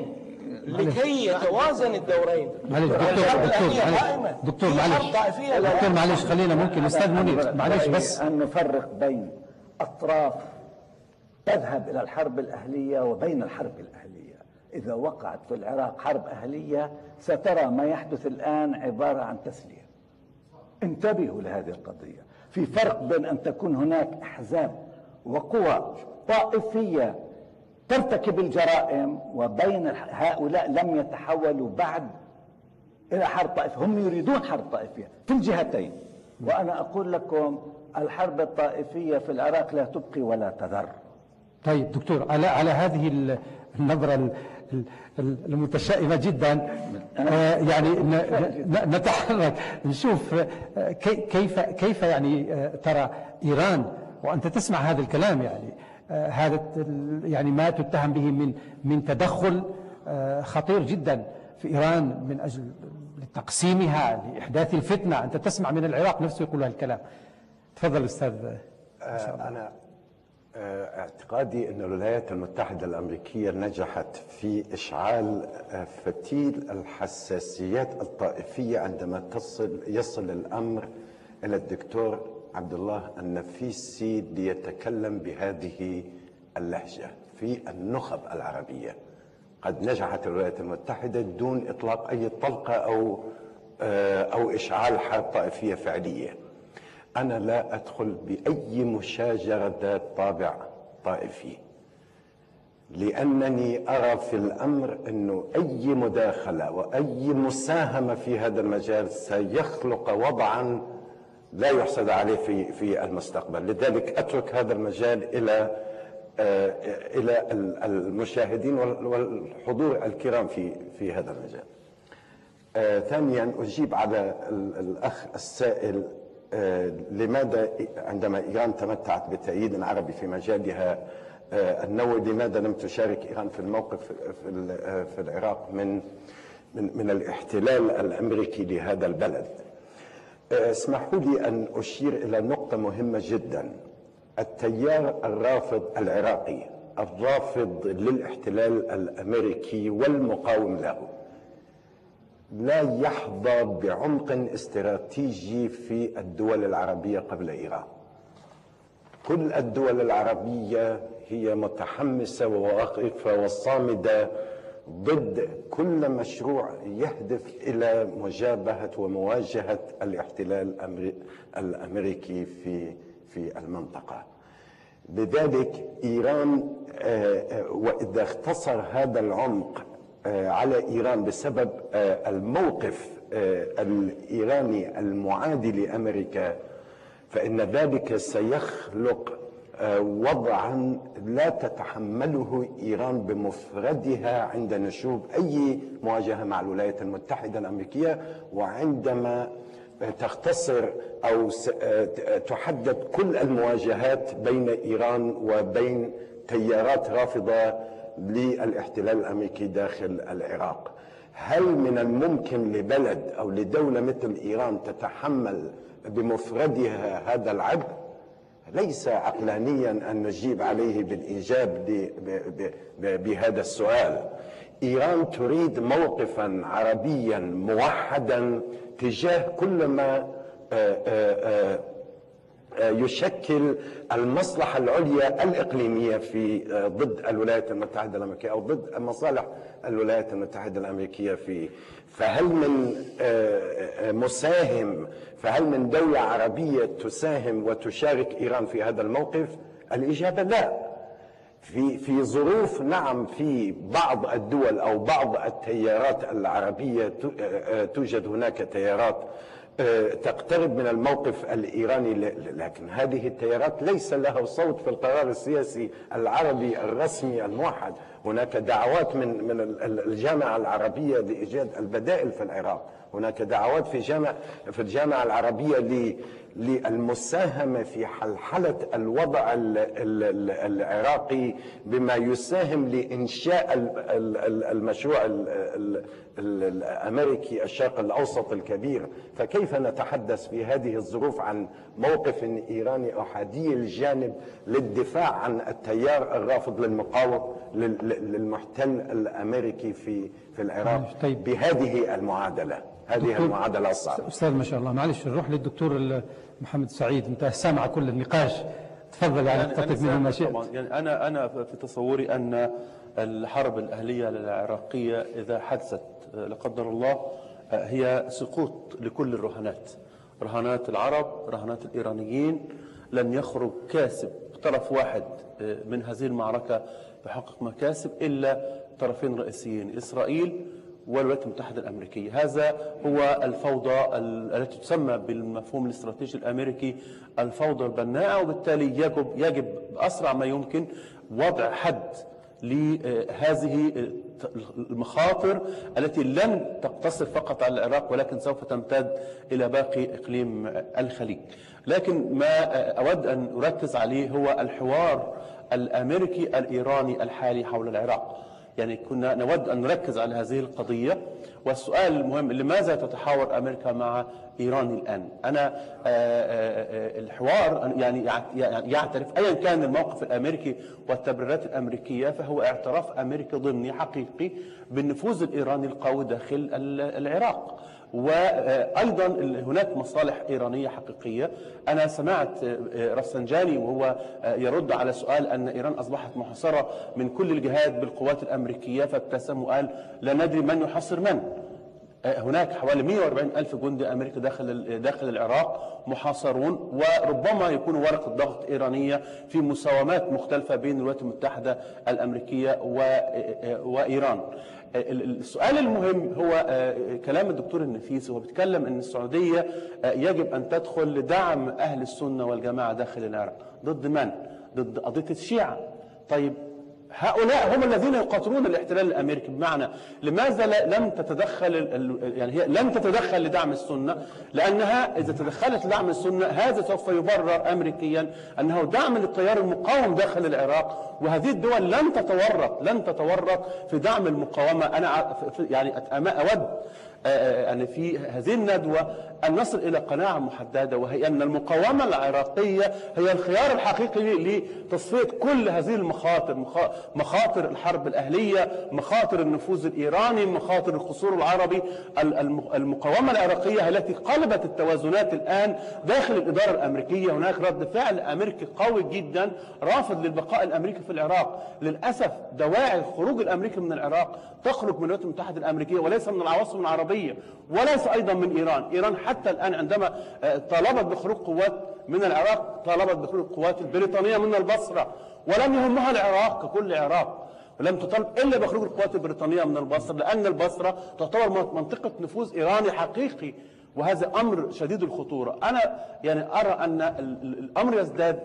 لكي يتوازن الدورين. معلش دكتور دكتور معلش دكتور معلش خلينا ممكن استاذ منير معلش بس أن نفرق بين أطراف تذهب إلى الحرب الأهلية وبين الحرب الأهلية. إذا وقعت في العراق حرب أهلية سترى ما يحدث الآن عبارة عن تسلية. انتبهوا لهذه القضية. في فرق بين أن تكون هناك أحزاب وقوى طائفية ترتكب الجرائم وبين هؤلاء لم يتحولوا بعد إلى حرب طائفية، هم يريدون حرب طائفية في الجهتين. وأنا أقول لكم الحرب الطائفية في العراق لا تبقي ولا تذر. طيب دكتور، على على هذه النظرة المتشائمة جدا آه يعني نتحرك نشوف كيف كيف يعني ترى إيران وأنت تسمع هذا الكلام، يعني آه هذا يعني ما تتهم به من من تدخل آه خطير جدا في إيران من أجل تقسيمها لإحداث الفتنة. أنت تسمع من العراق نفسه يقول هالكلام. تفضل أستاذ. آه أنا آه اعتقادي أن الولايات المتحدة الأمريكية نجحت في إشعال آه فتيل الحساسيات الطائفية عندما تصل يصل الأمر إلى الدكتور عبد الله النفيسي ليتكلم بهذه اللهجة في النخب العربية. قد نجحت الولايات المتحدة دون إطلاق أي طلقة أو أو إشعال حرب طائفية فعلية. أنا لا أدخل بأي مشاجرة ذات طابع طائفي، لأنني أرى في الأمر أنه أي مداخلة وأي مساهمة في هذا المجال سيخلق وضعا لا يحسد عليه في في المستقبل. لذلك أترك هذا المجال إلى إلى المشاهدين والحضور الكرام في في هذا المجال. آه ثانيا أجيب على الأخ السائل آه لماذا عندما إيران تمتعت بتأييد عربي في مجالها آه النووي لماذا لم تشارك إيران في الموقف في, في العراق من من من الاحتلال الأمريكي لهذا البلد؟ آه اسمحوا لي أن أشير إلى نقطة مهمة جدا. التيار الرافض العراقي الرافض للاحتلال الأمريكي والمقاوم له لا يحظى بعمق استراتيجي في الدول العربية قبل إيران. كل الدول العربية هي متحمسة وواقفة وصامدة ضد كل مشروع يهدف إلى مجابهة ومواجهة الاحتلال الأمريكي في في المنطقة. لذلك إيران وإذا اختصر هذا العمق على إيران بسبب الموقف الإيراني المعادي لأمريكا، فإن ذلك سيخلق وضعا لا تتحمله إيران بمفردها عند نشوب أي مواجهة مع الولايات المتحدة الأمريكية، وعندما تختصر أو تحدد كل المواجهات بين إيران وبين تيارات رافضة للاحتلال الأمريكي داخل العراق. هل من الممكن لبلد أو لدولة مثل إيران تتحمل بمفردها هذا العبء؟ ليس عقلانيا أن نجيب عليه بالإيجاب بهذا السؤال. إيران تريد موقفا عربيا موحدا تجاه كل ما يشكل المصلحة العليا الإقليمية في ضد الولايات المتحدة الأمريكية أو ضد مصالح الولايات المتحدة الأمريكية في. فهل من مساهم فهل من دولة عربية تساهم وتشارك إيران في هذا الموقف؟ الإجابة لا. في في ظروف نعم في بعض الدول أو بعض التيارات العربية توجد هناك تيارات تقترب من الموقف الإيراني، لكن هذه التيارات ليس لها صوت في القرار السياسي العربي الرسمي الموحد. هناك دعوات من من الجامعة العربية لإيجاد البدائل في العراق، هناك دعوات في جامعة في الجامعة العربية للمساهمة في حلحلة الوضع العراقي بما يساهم لإنشاء المشروع الأمريكي الشرق الأوسط الكبير. فكيف نتحدث في هذه الظروف عن موقف إيراني أحادي الجانب للدفاع عن التيار الرافض للمقاوم للمحتل الأمريكي في في العراق طيب. بهذه المعادلة، هذه المعادلة الصعبة؟ أستاذ ما شاء الله، معلش نروح للدكتور محمد سعيد، أنت سامع كل النقاش، تفضل يعني اقتطف منه ما شئت. يعني أنا أنا في تصوري أن الحرب الأهلية العراقية إذا حدثت لا قدر الله هي سقوط لكل الرهانات، رهانات العرب، رهانات الإيرانيين. لن يخرج كاسب طرف واحد من هذه المعركة يحقق مكاسب إلا طرفين رئيسيين، إسرائيل والولايات المتحدة الأمريكية. هذا هو الفوضى التي تسمى بالمفهوم الاستراتيجي الأمريكي الفوضى البناءة، وبالتالي يجب يجب بأسرع ما يمكن وضع حد لهذه المخاطر التي لن تقتصر فقط على العراق ولكن سوف تمتد إلى باقي إقليم الخليج. لكن ما أود أن أركز عليه هو الحوار الأمريكي الإيراني الحالي حول العراق. يعني كنا نود أن نركز على هذه القضية، والسؤال المهم لماذا تتحاور أمريكا مع إيران الآن؟ أنا الحوار يعني يعترف أيا كان الموقف الأمريكي والتبريرات الأمريكية، فهو اعتراف أمريكي ضمني حقيقي بالنفوذ الإيراني القوي داخل العراق. وأيضا هناك مصالح إيرانية حقيقية. أنا سمعت رفسنجاني وهو يرد على سؤال أن إيران أصبحت محاصرة من كل الجهات بالقوات الأمريكية، فابتسم وقال لا ندري من يحاصر من. هناك حوالي مئة وأربعين ألف جندي أمريكي داخل داخل العراق محاصرون، وربما يكون ورقة ضغط إيرانية في مساومات مختلفة بين الولايات المتحدة الأمريكية وإيران. السؤال المهم هو كلام الدكتور النفيسي، هو بيتكلم أن السعودية يجب أن تدخل لدعم أهل السنة والجماعة داخل العراق. ضد من؟ ضد قضية الشيعة. طيب هؤلاء هم الذين يقاتلون الاحتلال الامريكي، بمعنى لماذا لم تتدخل يعني هي لم تتدخل لدعم السنه؟ لانها اذا تدخلت لدعم السنه هذا سوف يبرر امريكيا انه دعم للتيار المقاوم داخل العراق، وهذه الدول لن تتورط لن تتورط في دعم المقاومه. انا يعني اود أن في هذه الندوة أن نصل إلى قناعة محددة، وهي أن المقاومة العراقية هي الخيار الحقيقي لتصفية كل هذه المخاطر، مخاطر الحرب الأهلية، مخاطر النفوذ الإيراني، مخاطر القصور العربي. المقاومة العراقية التي قلبت التوازنات الآن داخل الإدارة الأمريكية. هناك رد فعل أمريكي قوي جدا رافض للبقاء الأمريكي في العراق. للأسف دواعي الخروج الأمريكي من العراق تخرج من الولايات المتحدة الأمريكية وليس من العواصم العربية، وليس أيضا من إيران. إيران حتى الآن عندما طالبت بخروج قوات من العراق طالبت بخروج القوات البريطانية من البصرة، ولم يهمها العراق ككل عراق، ولم تطالب إلا بخروج القوات البريطانية من البصرة، لأن البصرة تعتبر منطقة نفوذ إيراني حقيقي، وهذا أمر شديد الخطورة. أنا يعني أرى أن الأمر يزداد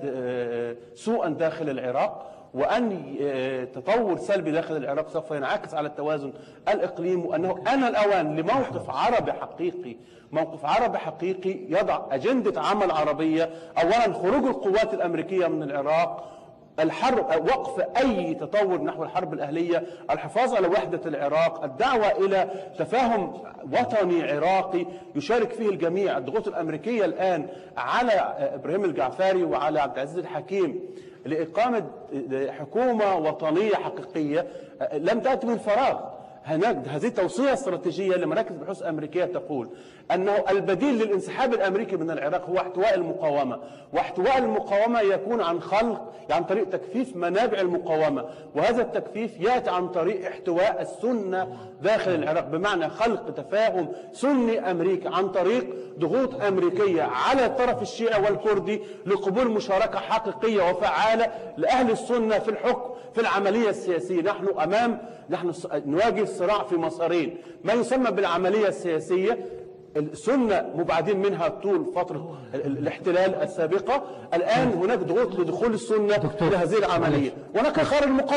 سوءا داخل العراق، وأن تطور سلبي داخل العراق سوف ينعكس على التوازن الإقليمي، وأنه آن الأوان لموقف عربي حقيقي، موقف عربي حقيقي يضع أجندة عمل عربية. أولا خروج القوات الأمريكية من العراق، الحرب وقف أي تطور نحو الحرب الأهلية، الحفاظ على وحدة العراق، الدعوة إلى تفاهم وطني عراقي يشارك فيه الجميع. الضغوط الأمريكية الآن على إبراهيم الجعفاري وعلى عبد العزيز الحكيم لإقامة حكومة وطنية حقيقية لم تأتي من فراغ. هناك هذه توصية استراتيجية لمراكز بحوث أمريكية تقول أنه البديل للانسحاب الأمريكي من العراق هو احتواء المقاومة، واحتواء المقاومة يكون عن خلق عن طريق تكثيف منابع المقاومة، وهذا التكثيف يأتي عن طريق احتواء السنة داخل العراق، بمعنى خلق تفاهم سني أمريكي عن طريق ضغوط أمريكية على الطرف الشيعي والكردي لقبول مشاركة حقيقية وفعالة لأهل السنة في الحكم في العملية السياسية. نحن أمام نحن نواجه صراع في مسارين، ما يسمى بالعملية السياسية السنة مبعدين منها طول فترة الاحتلال السابقة، الآن هناك ضغوط لدخول السنة في هذه العملية، وهناك خيار المقاومة.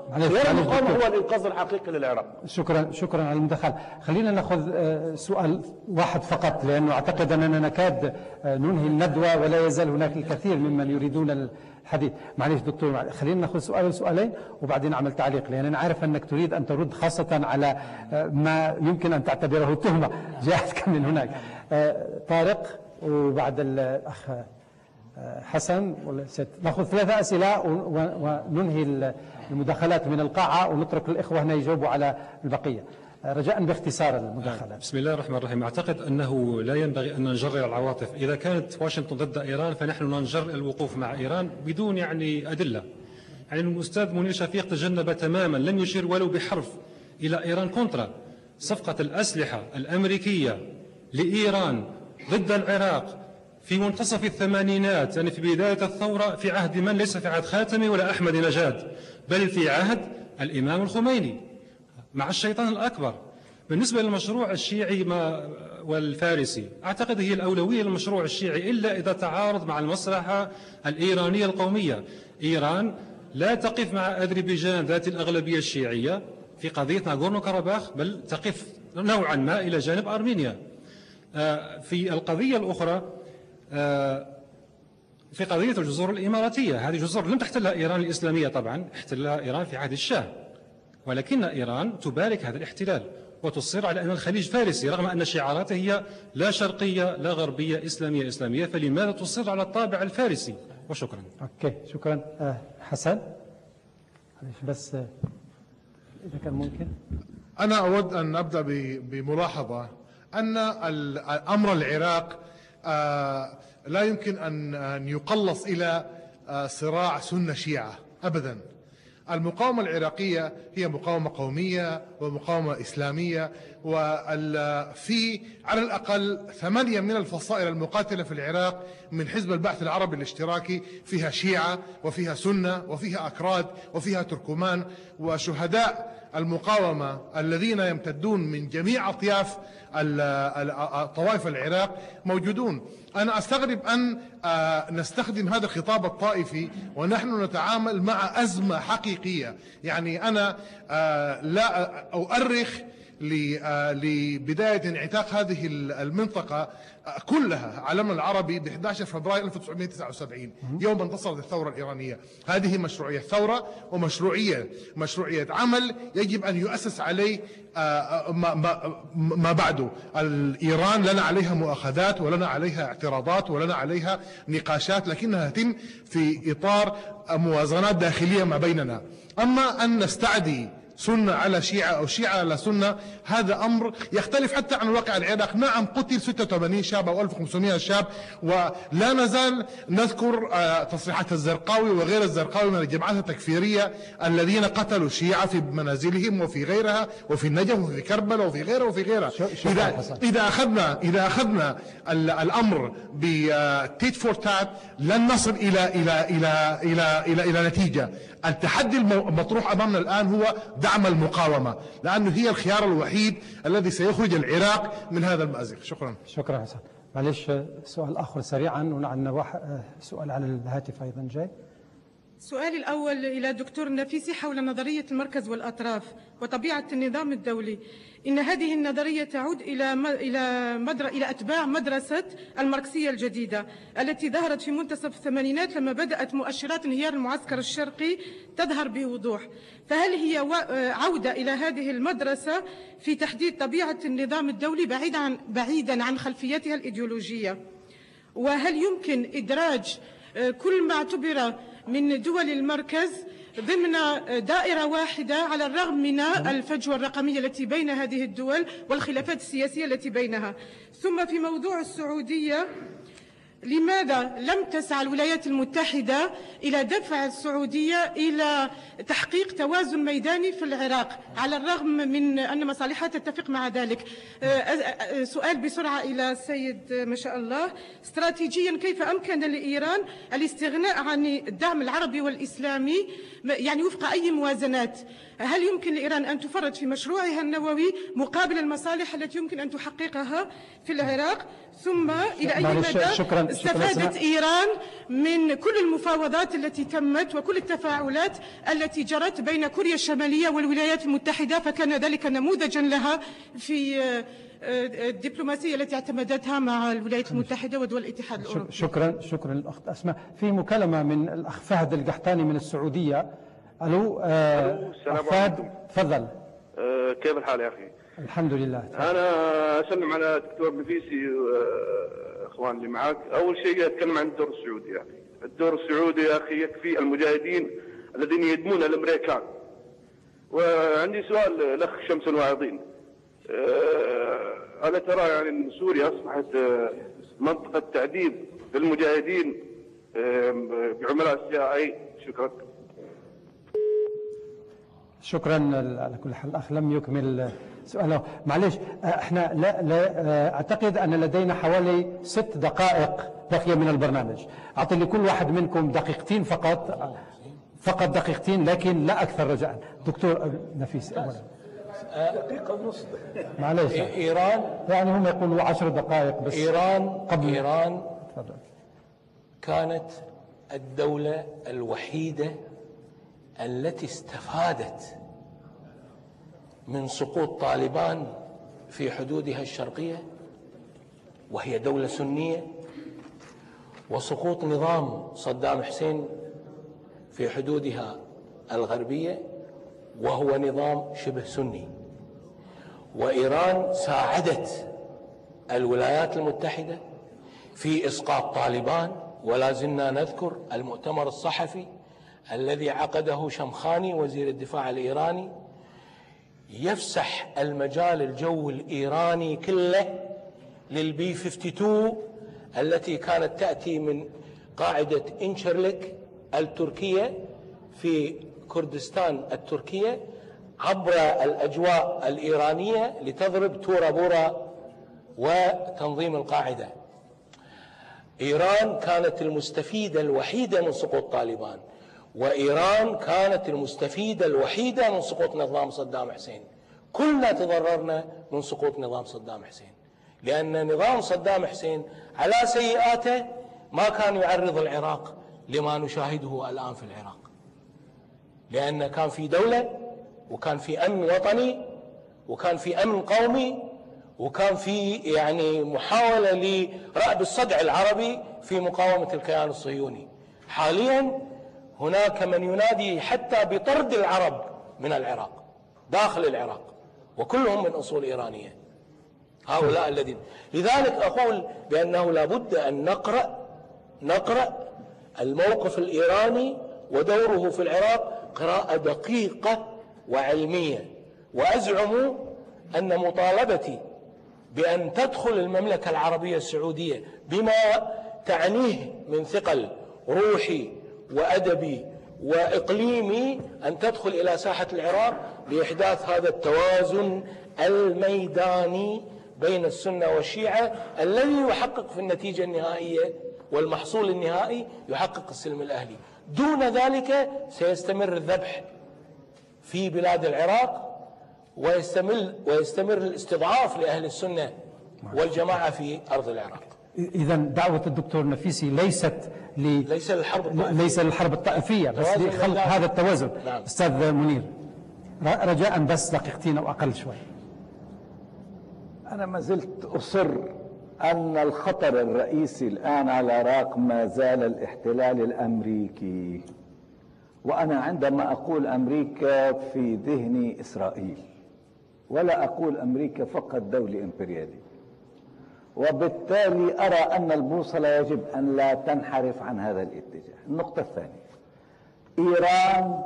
والمقاومة هو الإنقاذ الحقيقي للعراق. شكرا شكرا على المداخلة. خلينا نأخذ سؤال واحد فقط، لأنه أعتقد أننا نكاد ننهي الندوة ولا يزال هناك الكثير ممن يريدون الحديث. معلش دكتور، خلينا نأخذ سؤال سؤالين وبعدين أعمل تعليق، لأن أنا عارف أنك تريد أن ترد خاصة على ما يمكن أن تعتبره تهمة جاءتك من هناك. طارق وبعد الأخ حسن ولا ست، نأخذ ثلاثة أسئلة وننهي المداخلات من القاعة ونترك الإخوة هنا يجاوبوا على البقية، رجاء باختصار المداخلات. بسم الله الرحمن الرحيم. أعتقد أنه لا ينبغي أن نجرر العواطف. إذا كانت واشنطن ضد إيران فنحن ننجر الوقوف مع إيران بدون يعني أدلة. يعني الأستاذ منير شفيق تجنب تماما، لم يشير ولو بحرف إلى إيران كونترا. صفقة الأسلحة الأمريكية لإيران ضد العراق في منتصف الثمانينات، يعني في بداية الثورة، في عهد من؟ ليس في عهد خاتمي ولا أحمد نجاد، بل في عهد الإمام الخميني مع الشيطان الأكبر. بالنسبة للمشروع الشيعي والفارسي، أعتقد هي الأولوية للمشروع الشيعي إلا إذا تعارض مع المصلحة الإيرانية القومية. إيران لا تقف مع أذربيجان ذات الأغلبية الشيعية في قضية ناغورنو كاراباخ، بل تقف نوعا ما إلى جانب أرمينيا. في القضية الأخرى، في قضية الجزر الإماراتية، هذه جزر لم تحتلها إيران الإسلامية، طبعا احتلها إيران في عهد الشاه، ولكن إيران تبارك هذا الاحتلال وتصر على أن الخليج فارسي، رغم أن شعاراته هي لا شرقية لا غربية إسلامية إسلامية، فلماذا تصر على الطابع الفارسي؟ وشكرا. أوكي شكرا. أه حسن بس إذا كان ممكن. أنا أود أن أبدأ بملاحظة أن أمر العراق آه لا يمكن أن يقلص إلى آه صراع سنة شيعة أبدا. المقاومة العراقية هي مقاومة قومية ومقاومة إسلامية، وفي على الأقل ثمانية من الفصائل المقاتلة في العراق من حزب البعث العربي الاشتراكي فيها شيعة وفيها سنة وفيها أكراد وفيها تركمان، وشهداء المقاومة الذين يمتدون من جميع أطياف طوائف العراق موجودون. أنا أستغرب أن نستخدم هذا الخطاب الطائفي ونحن نتعامل مع أزمة حقيقية. يعني أنا لا أؤرخ لبداية انعتاق هذه المنطقة كلها علمنا العربي ب أحد عشر فبراير ألف وتسعمئة وتسعة وسبعين يوم انتصرت الثورة الإيرانية. هذه مشروعية ثورة ومشروعية مشروعية عمل يجب أن يؤسس عليه ما, ما, ما بعده. الإيران لنا عليها مؤاخذات ولنا عليها اعتراضات ولنا عليها نقاشات، لكنها تتم في إطار موازنات داخلية ما بيننا. أما أن نستعدي سنة على شيعة أو شيعة على سنة، هذا أمر يختلف حتى عن الواقع العراق. نعم قتل ستة وثمانين شاب أو ألف وخمسمئة شاب، ولا نزال نذكر تصريحات الزرقاوي وغير الزرقاوي من الجماعات التكفيرية الذين قتلوا الشيعة في منازلهم وفي غيرها وفي النجف وفي كربلاء وفي غيرها وفي غيرها. إذا, إذا أخذنا إذا أخذنا الأمر بتيت فور تات لن نصل إلى إلى إلى إلى إلى, إلى نتيجة. التحدي المطروح أمامنا الآن هو دعم المقاومة، لأنه هي الخيار الوحيد الذي سيخرج العراق من هذا المأزق. شكرا. شكرا حسن. معلش سؤال آخر سريعا، وعندنا سؤال على الهاتف أيضا جاي. سؤالي الأول إلى الدكتور النفيسي حول نظرية المركز والأطراف وطبيعة النظام الدولي. إن هذه النظرية تعود إلى إلى مدر إلى أتباع مدرسة الماركسية الجديدة التي ظهرت في منتصف الثمانينات لما بدأت مؤشرات انهيار المعسكر الشرقي تظهر بوضوح. فهل هي عودة إلى هذه المدرسة في تحديد طبيعة النظام الدولي بعيدا عن بعيدا عن خلفيتها الإيديولوجية؟ وهل يمكن إدراج كل ما اعتبر من دول المركز ضمن دائرة واحدة على الرغم من الفجوة الرقمية التي بين هذه الدول والخلافات السياسية التي بينها؟ ثم في موضوع السعودية، لماذا لم تسعى الولايات المتحدة إلى دفع السعودية إلى تحقيق توازن ميداني في العراق على الرغم من أن مصالحها تتفق مع ذلك؟ سؤال بسرعة إلى السيد ما شاء الله، استراتيجيا كيف أمكن لإيران الاستغناء عن الدعم العربي والإسلامي يعني وفق أي موازنات؟ هل يمكن لإيران أن تفرط في مشروعها النووي مقابل المصالح التي يمكن أن تحققها في العراق؟ ثم إلى أي معلش، مدى شكراً- استفادت شكراً. إيران من كل المفاوضات التي تمت وكل التفاعلات التي جرت بين كوريا الشمالية والولايات المتحدة، فكان ذلك نموذجا لها في الدبلوماسية التي اعتمدتها مع الولايات المتحدة ودول الاتحاد الأوروبي. شكرا شكرا الأخت أسماء. في مكالمة من الأخ فهد القحطاني من السعودية. ألو آه السلام فهد، عليكم. تفضل. أه كيف الحال يا أخي؟ الحمد لله. أنا أسلم على الدكتور نفيسي وإخوان اللي معك. أول شيء أتكلم عن الدور السعودي يا أخي. الدور السعودي يا أخي يكفي المجاهدين الذين يدمون الأمريكان. وعندي سؤال الأخ شمس الواعظين. أه ألا ترى يعني أن سوريا أصبحت منطقة تعذيب للمجاهدين بعملاء السي آي اي؟ شكرا. شكرا. على كل حال الأخ لم يكمل سؤاله. معلش احنا لا, لا اعتقد ان لدينا حوالي ست دقائق بقي من البرنامج. اعطي لكل واحد منكم دقيقتين فقط، فقط دقيقتين، لكن لا اكثر رجاء. دكتور نفيس اولا. دقيقة ونص. معلش ايران يعني هم يقولوا عشر دقائق بس. ايران قبل ايران تفضل. كانت الدولة الوحيدة التي استفادت من سقوط طالبان في حدودها الشرقية وهي دولة سنية، وسقوط نظام صدام حسين في حدودها الغربية وهو نظام شبه سني. وإيران ساعدت الولايات المتحدة في إسقاط طالبان، ولا زلنا نذكر المؤتمر الصحفي الذي عقده شمخاني وزير الدفاع الإيراني يفسح المجال الجو الإيراني كله للبي اثنين وخمسين التي كانت تأتي من قاعدة إنشرلك التركية في كردستان التركية عبر الأجواء الإيرانية لتضرب تورا بورا وتنظيم القاعدة. إيران كانت المستفيدة الوحيدة من سقوط طالبان، وإيران كانت المستفيدة الوحيدة من سقوط نظام صدام حسين. كلنا تضررنا من سقوط نظام صدام حسين، لأن نظام صدام حسين على سيئاته ما كان يعرض العراق لما نشاهده الآن في العراق، لأن كان في دولة وكان في أمن وطني وكان في أمن قومي وكان في يعني محاولة لرأب الصدع العربي في مقاومة الكيان الصهيوني. حاليا هناك من ينادي حتى بطرد العرب من العراق داخل العراق وكلهم من أصول إيرانية، هؤلاء الذين. لذلك أقول بأنه لابد أن نقرأ نقرأ الموقف الإيراني ودوره في العراق قراءة دقيقة وعلمية. وأزعم أن مطالبتي بأن تدخل المملكة العربية السعودية بما تعنيه من ثقل روحي وأدبي وإقليمي أن تدخل إلى ساحة العراق لإحداث هذا التوازن الميداني بين السنة والشيعة الذي يحقق في النتيجة النهائية والمحصول النهائي يحقق السلم الأهلي. دون ذلك سيستمر الذبح في بلاد العراق ويستمر ويستمر الاستضعاف لأهل السنة والجماعة في أرض العراق. إذا دعوة الدكتور نفيسي ليست ل... ليس للحرب الطائفية. ليس للحرب الطائفية بس لخلق هذا التوازن. نعم. أستاذ منير رجاء بس دقيقتين أو أقل شوي. أنا ما زلت أصر أن الخطر الرئيسي الآن على العراق ما زال الاحتلال الأمريكي، وأنا عندما أقول أمريكا في ذهني إسرائيل، ولا أقول أمريكا فقط دولة إمبريالية، وبالتالي أرى أن البوصلة يجب أن لا تنحرف عن هذا الاتجاه. النقطة الثانية، إيران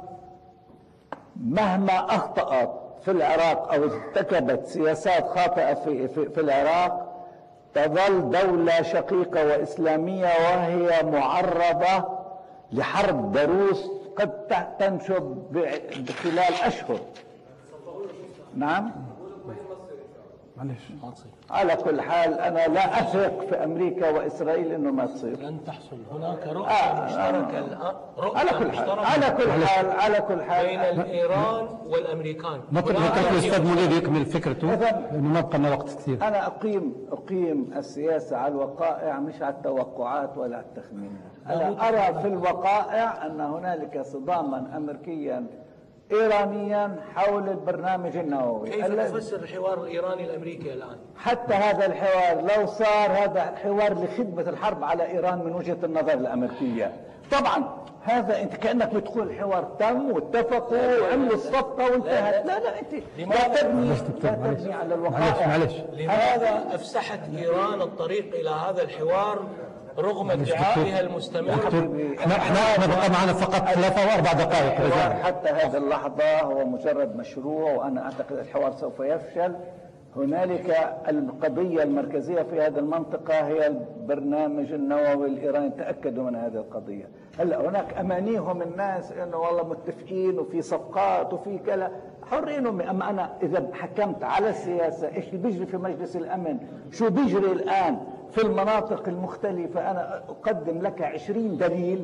مهما أخطأت في العراق أو ارتكبت سياسات خاطئة في, في, في العراق تظل دولة شقيقة وإسلامية وهي معرضة لحرب ضروس قد تنشب خلال أشهر. نعم معلش ما تصير. على كل حال أنا لا أثق في أمريكا وإسرائيل إنه ما تصير. لن تحصل هناك رؤية آه مشتركة الآن، رؤية على كل حال على كل حال على كل حال بين إيران والأمريكان. نترك الأستاذ منير يكمل فكرته لأنه ما بقى لنا وقت كثير. أنا أقيم أقيم السياسة على الوقائع مش على التوقعات ولا على التخمينات. أنا أرى في الوقائع أن هنالك صداما أمريكيا إيرانيا حول البرنامج النووي. كيف تفسر الحوار الإيراني الأمريكي الآن؟ حتى هذا الحوار لو صار هذا حوار لخدمة الحرب على إيران من وجهة النظر الأمريكية، طبعا هذا أنت كأنك بتقول الحوار تم واتفقوا وعملوا الصفقة وانتهت. لا لا أنت لا تبني لا تبني على الوقائع. معلش لماذا أفسحت إيران الطريق إلى هذا الحوار رغم ادعائها المستمر؟ احنا احنا بقى معنا فقط ثلاثة واربع دقائق. حتى هذه اللحظة هو مجرد مشروع، وأنا أعتقد الحوار سوف يفشل. هنالك القضية المركزية في هذه المنطقة هي البرنامج النووي الإيراني، تأكدوا من هذه القضية. هلا هناك أمانيهم الناس إنه والله متفقين وفي صفقات وفي كذا، حرينهم. أما أنا إذا حكمت على السياسة إيش اللي بيجري في مجلس الأمن، شو بيجري الآن في المناطق المختلفة، أنا أقدم لك عشرين دليل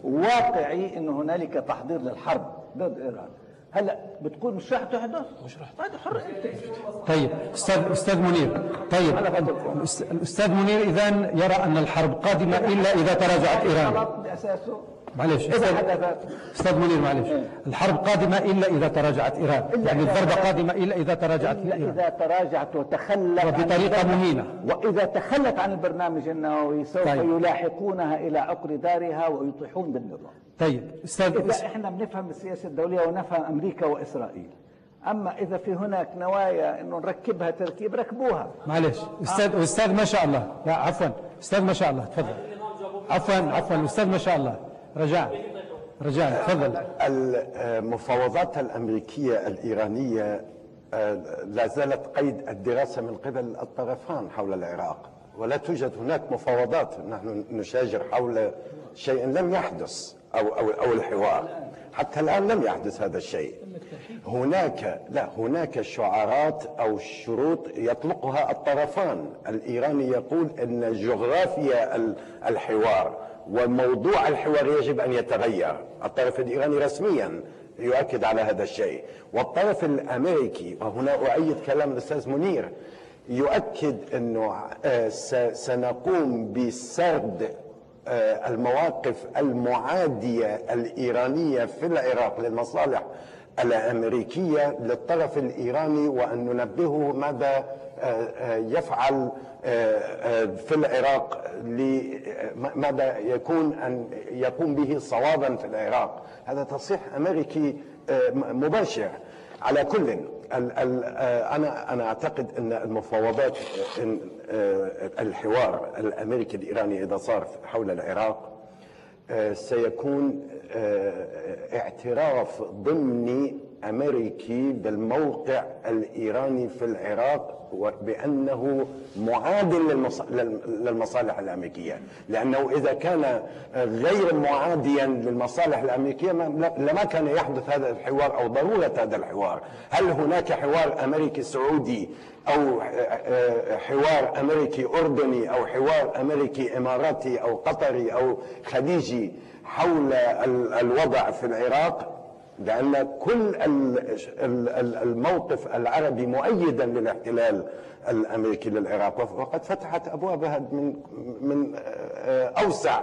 واقعي إنه هنالك تحضير للحرب ضد إيران. هلا بتقول مش راح تحدث؟ مش راح تحدث، حر انت. طيب استاذ استاذ منير، طيب الاستاذ منير اذا يرى ان الحرب قادمه الا اذا تراجعت ايران. غلط باساسه. معلش اذا حدثت استاذ منير معلش إيه؟ الحرب قادمه الا اذا تراجعت ايران، يعني الضربه قادمه الا اذا تراجعت إلا ايران. اذا تراجعت وتخلت وبطريقه مهينه، واذا تخلت عن البرنامج النووي سوف طيب. يلاحقونها الى عقر دارها ويطيحون بالنظام. طيب استاذ إذا احنا بنفهم السياسة الدولية ونفهم أمريكا وإسرائيل، أما إذا في هناك نوايا إنه نركبها تركيب ركبوها. معلش أستاذ آه. أستاذ ما شاء الله، لا عفوا أستاذ ما شاء الله تفضل. عفوا عفوا أستاذ ما شاء الله، رجاء رجاء تفضل. المفاوضات الأمريكية الإيرانية لا زالت قيد الدراسة من قبل الطرفان حول العراق، ولا توجد هناك مفاوضات. نحن نشاجر حول شيء لم يحدث أو, أو, أو الحوار حتى الآن لم يحدث هذا الشيء. هناك لا هناك شعارات أو شروط يطلقها الطرفان. الإيراني يقول أن جغرافيا الحوار وموضوع الحوار يجب أن يتغير. الطرف الإيراني رسميا يؤكد على هذا الشيء، والطرف الأمريكي، وهنا أؤيد كلام الأستاذ منير، يؤكد أنه سنقوم بسرد المواقف المعادية الإيرانية في العراق للمصالح الأمريكية للطرف الإيراني، وأن ننبهه ماذا يفعل في العراق، ماذا يكون أن يقوم به صوابا في العراق. هذا تصريح أمريكي مباشر. على كل أنا أنا أعتقد أن المفاوضات الحوار الأمريكي الإيراني إذا صار حول العراق سيكون اعتراف ضمني أمريكي بالموقع الإيراني في العراق بأنه معادل للمصالح الأمريكية، لأنه إذا كان غير معاديا للمصالح الأمريكية لما كان يحدث هذا الحوار أو ضرورة هذا الحوار. هل هناك حوار أمريكي سعودي أو حوار أمريكي أردني أو حوار أمريكي إماراتي أو قطري أو خليجي حول الوضع في العراق؟ لأن كل الموقف العربي مؤيدا للاحتلال الأمريكي للعراق، وقد فتحت أبوابها من من أوسع.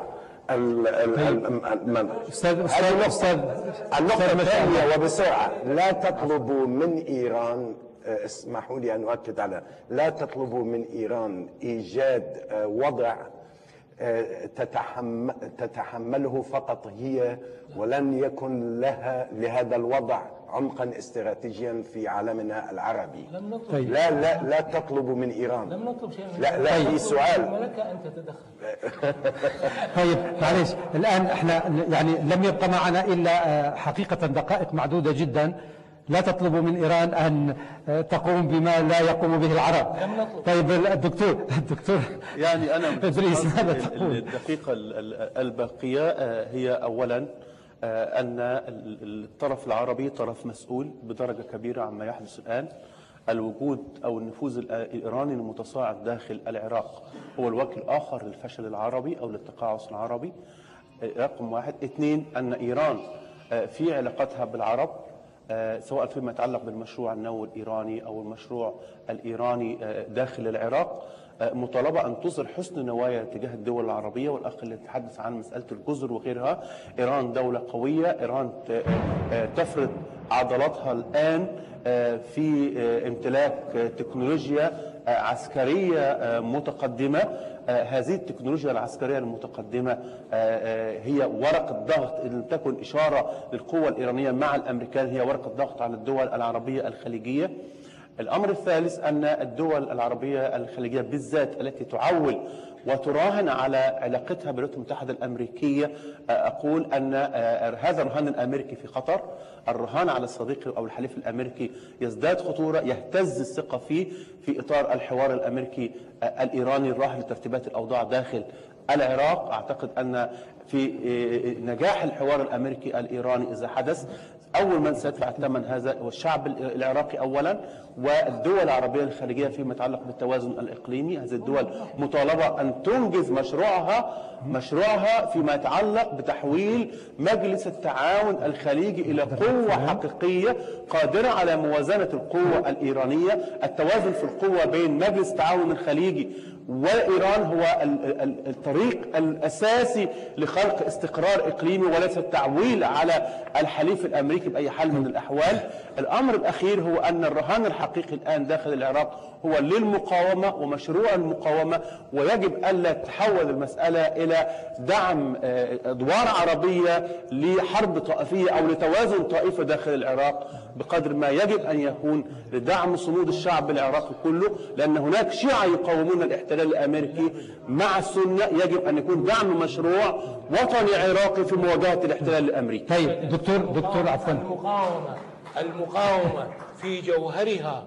أستاذ أستاذ النقطة الثانية وبسرعة، لا تطلبوا من إيران، اسمحوا لي أن أؤكد على، لا تطلبوا من إيران إيجاد وضع تتحمل تتحمله فقط هي، ولن يكن لها لهذا الوضع عمقا استراتيجيا في عالمنا العربي. لم نطلب طيب. لا لا لا تطلبوا من ايران. لم نطلب شيء من لا لا في سؤال. لك ان تتدخل. طيب معليش، الان احنا يعني لم يبقى معنا الا حقيقه دقائق معدوده جدا. لا تطلبوا من إيران أن تقوم بما لا يقوم به العرب. طيب الدكتور الدكتور يعني أنا إدريس ماذا تقول؟ الدقيقة الباقية هي أولا أن الطرف العربي طرف مسؤول بدرجة كبيرة عما يحدث الآن. الوجود أو النفوذ الإيراني المتصاعد داخل العراق هو الوجه الآخر للفشل العربي أو للتقاعس العربي. رقم واحد. اثنين، أن إيران في علاقتها بالعرب سواء فيما يتعلق بالمشروع النووي الإيراني أو المشروع الإيراني داخل العراق مطالبة أن تظهر حسن نوايا تجاه الدول العربية. والأخ اللي تحدث عن مسألة الجزر وغيرها، إيران دولة قوية، إيران تفرض عضلاتها الآن في امتلاك تكنولوجيا عسكرية متقدمة. هذه التكنولوجيا العسكرية المتقدمة هي ورقة ضغط، إن لم تكن إشارة للقوة الإيرانية مع الأمريكان، هي ورقة ضغط على الدول العربية الخليجية. الأمر الثالث أن الدول العربية الخليجية بالذات التي تعول وتراهن على علاقتها بالولايات المتحدة الأمريكية، أقول أن هذا الرهان الأمريكي في خطر. الرهان على الصديق أو الحليف الأمريكي يزداد خطورة، يهتز الثقة فيه في إطار الحوار الأمريكي الإيراني الراهن لترتيبات الأوضاع داخل العراق. أعتقد أن في نجاح الحوار الأمريكي الإيراني إذا حدث، أول من سيدفع الثمن هذا هو الشعب العراقي أولا، والدول العربية الخليجية فيما يتعلق بالتوازن الإقليمي. هذه الدول مطالبة أن تنجز مشروعها مشروعها فيما يتعلق بتحويل مجلس التعاون الخليجي إلى قوة حقيقية قادرة على موازنة القوة الإيرانية. التوازن في القوة بين مجلس التعاون الخليجي وإيران هو الطريق الأساسي لخلق استقرار إقليمي وليس التعويل على الحليف الأمريكي بأي حال من الأحوال. الأمر الأخير هو أن الرهان الحقيقي الآن داخل العراق هو للمقاومة ومشروع المقاومة، ويجب ألا تتحول المسألة إلى دعم أدوار عربية لحرب طائفية أو لتوازن طائفي داخل العراق، بقدر ما يجب أن يكون لدعم صمود الشعب العراقي كله، لأن هناك شيعة يقاومون الاحتلال الأمريكي مع السنة. يجب أن يكون دعم مشروع وطني عراقي في مواجهة الاحتلال الأمريكي. طيب دكتور دكتور عفوا، المقاومة المقاومة في جوهرها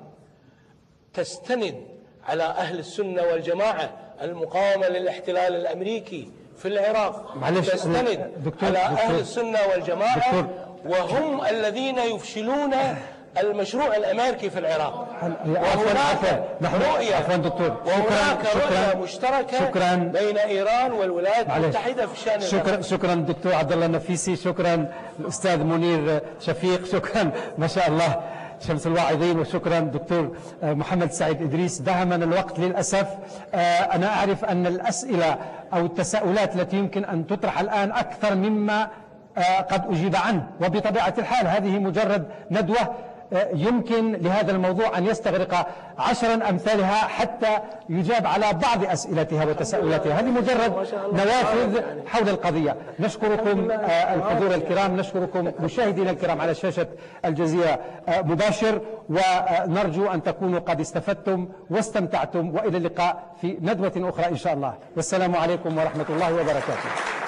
تستند على أهل السنة والجماعة. المقاومة للاحتلال الأمريكي في العراق تستند دكتور على دكتور أهل السنة والجماعة دكتور وهم الذين يفشلون المشروع الأمريكي في العراق. وهناك رؤية عفوا دكتور وهناك رؤية مشتركة شكرا بين إيران والولايات المتحدة في الشأن شكرا شكرا دكتور عبد الله النفيسي، شكرا الأستاذ منير شفيق، شكرا ما شاء الله شمس الواعظين، وشكرا دكتور محمد سعيد إدريس. دهمنا الوقت للأسف. أنا أعرف أن الأسئلة أو التساؤلات التي يمكن أن تطرح الآن أكثر مما قد أجيب عنه، وبطبيعة الحال هذه مجرد ندوة يمكن لهذا الموضوع أن يستغرق عشرا أمثالها حتى يجاب على بعض أسئلتها وتساؤلاتها. هذه مجرد نوافذ حول القضية. نشكركم الحضور الكرام، نشكركم مشاهدينا الكرام على شاشة الجزيرة مباشر، ونرجو أن تكونوا قد استفدتم واستمتعتم، وإلى اللقاء في ندوة أخرى إن شاء الله، والسلام عليكم ورحمة الله وبركاته.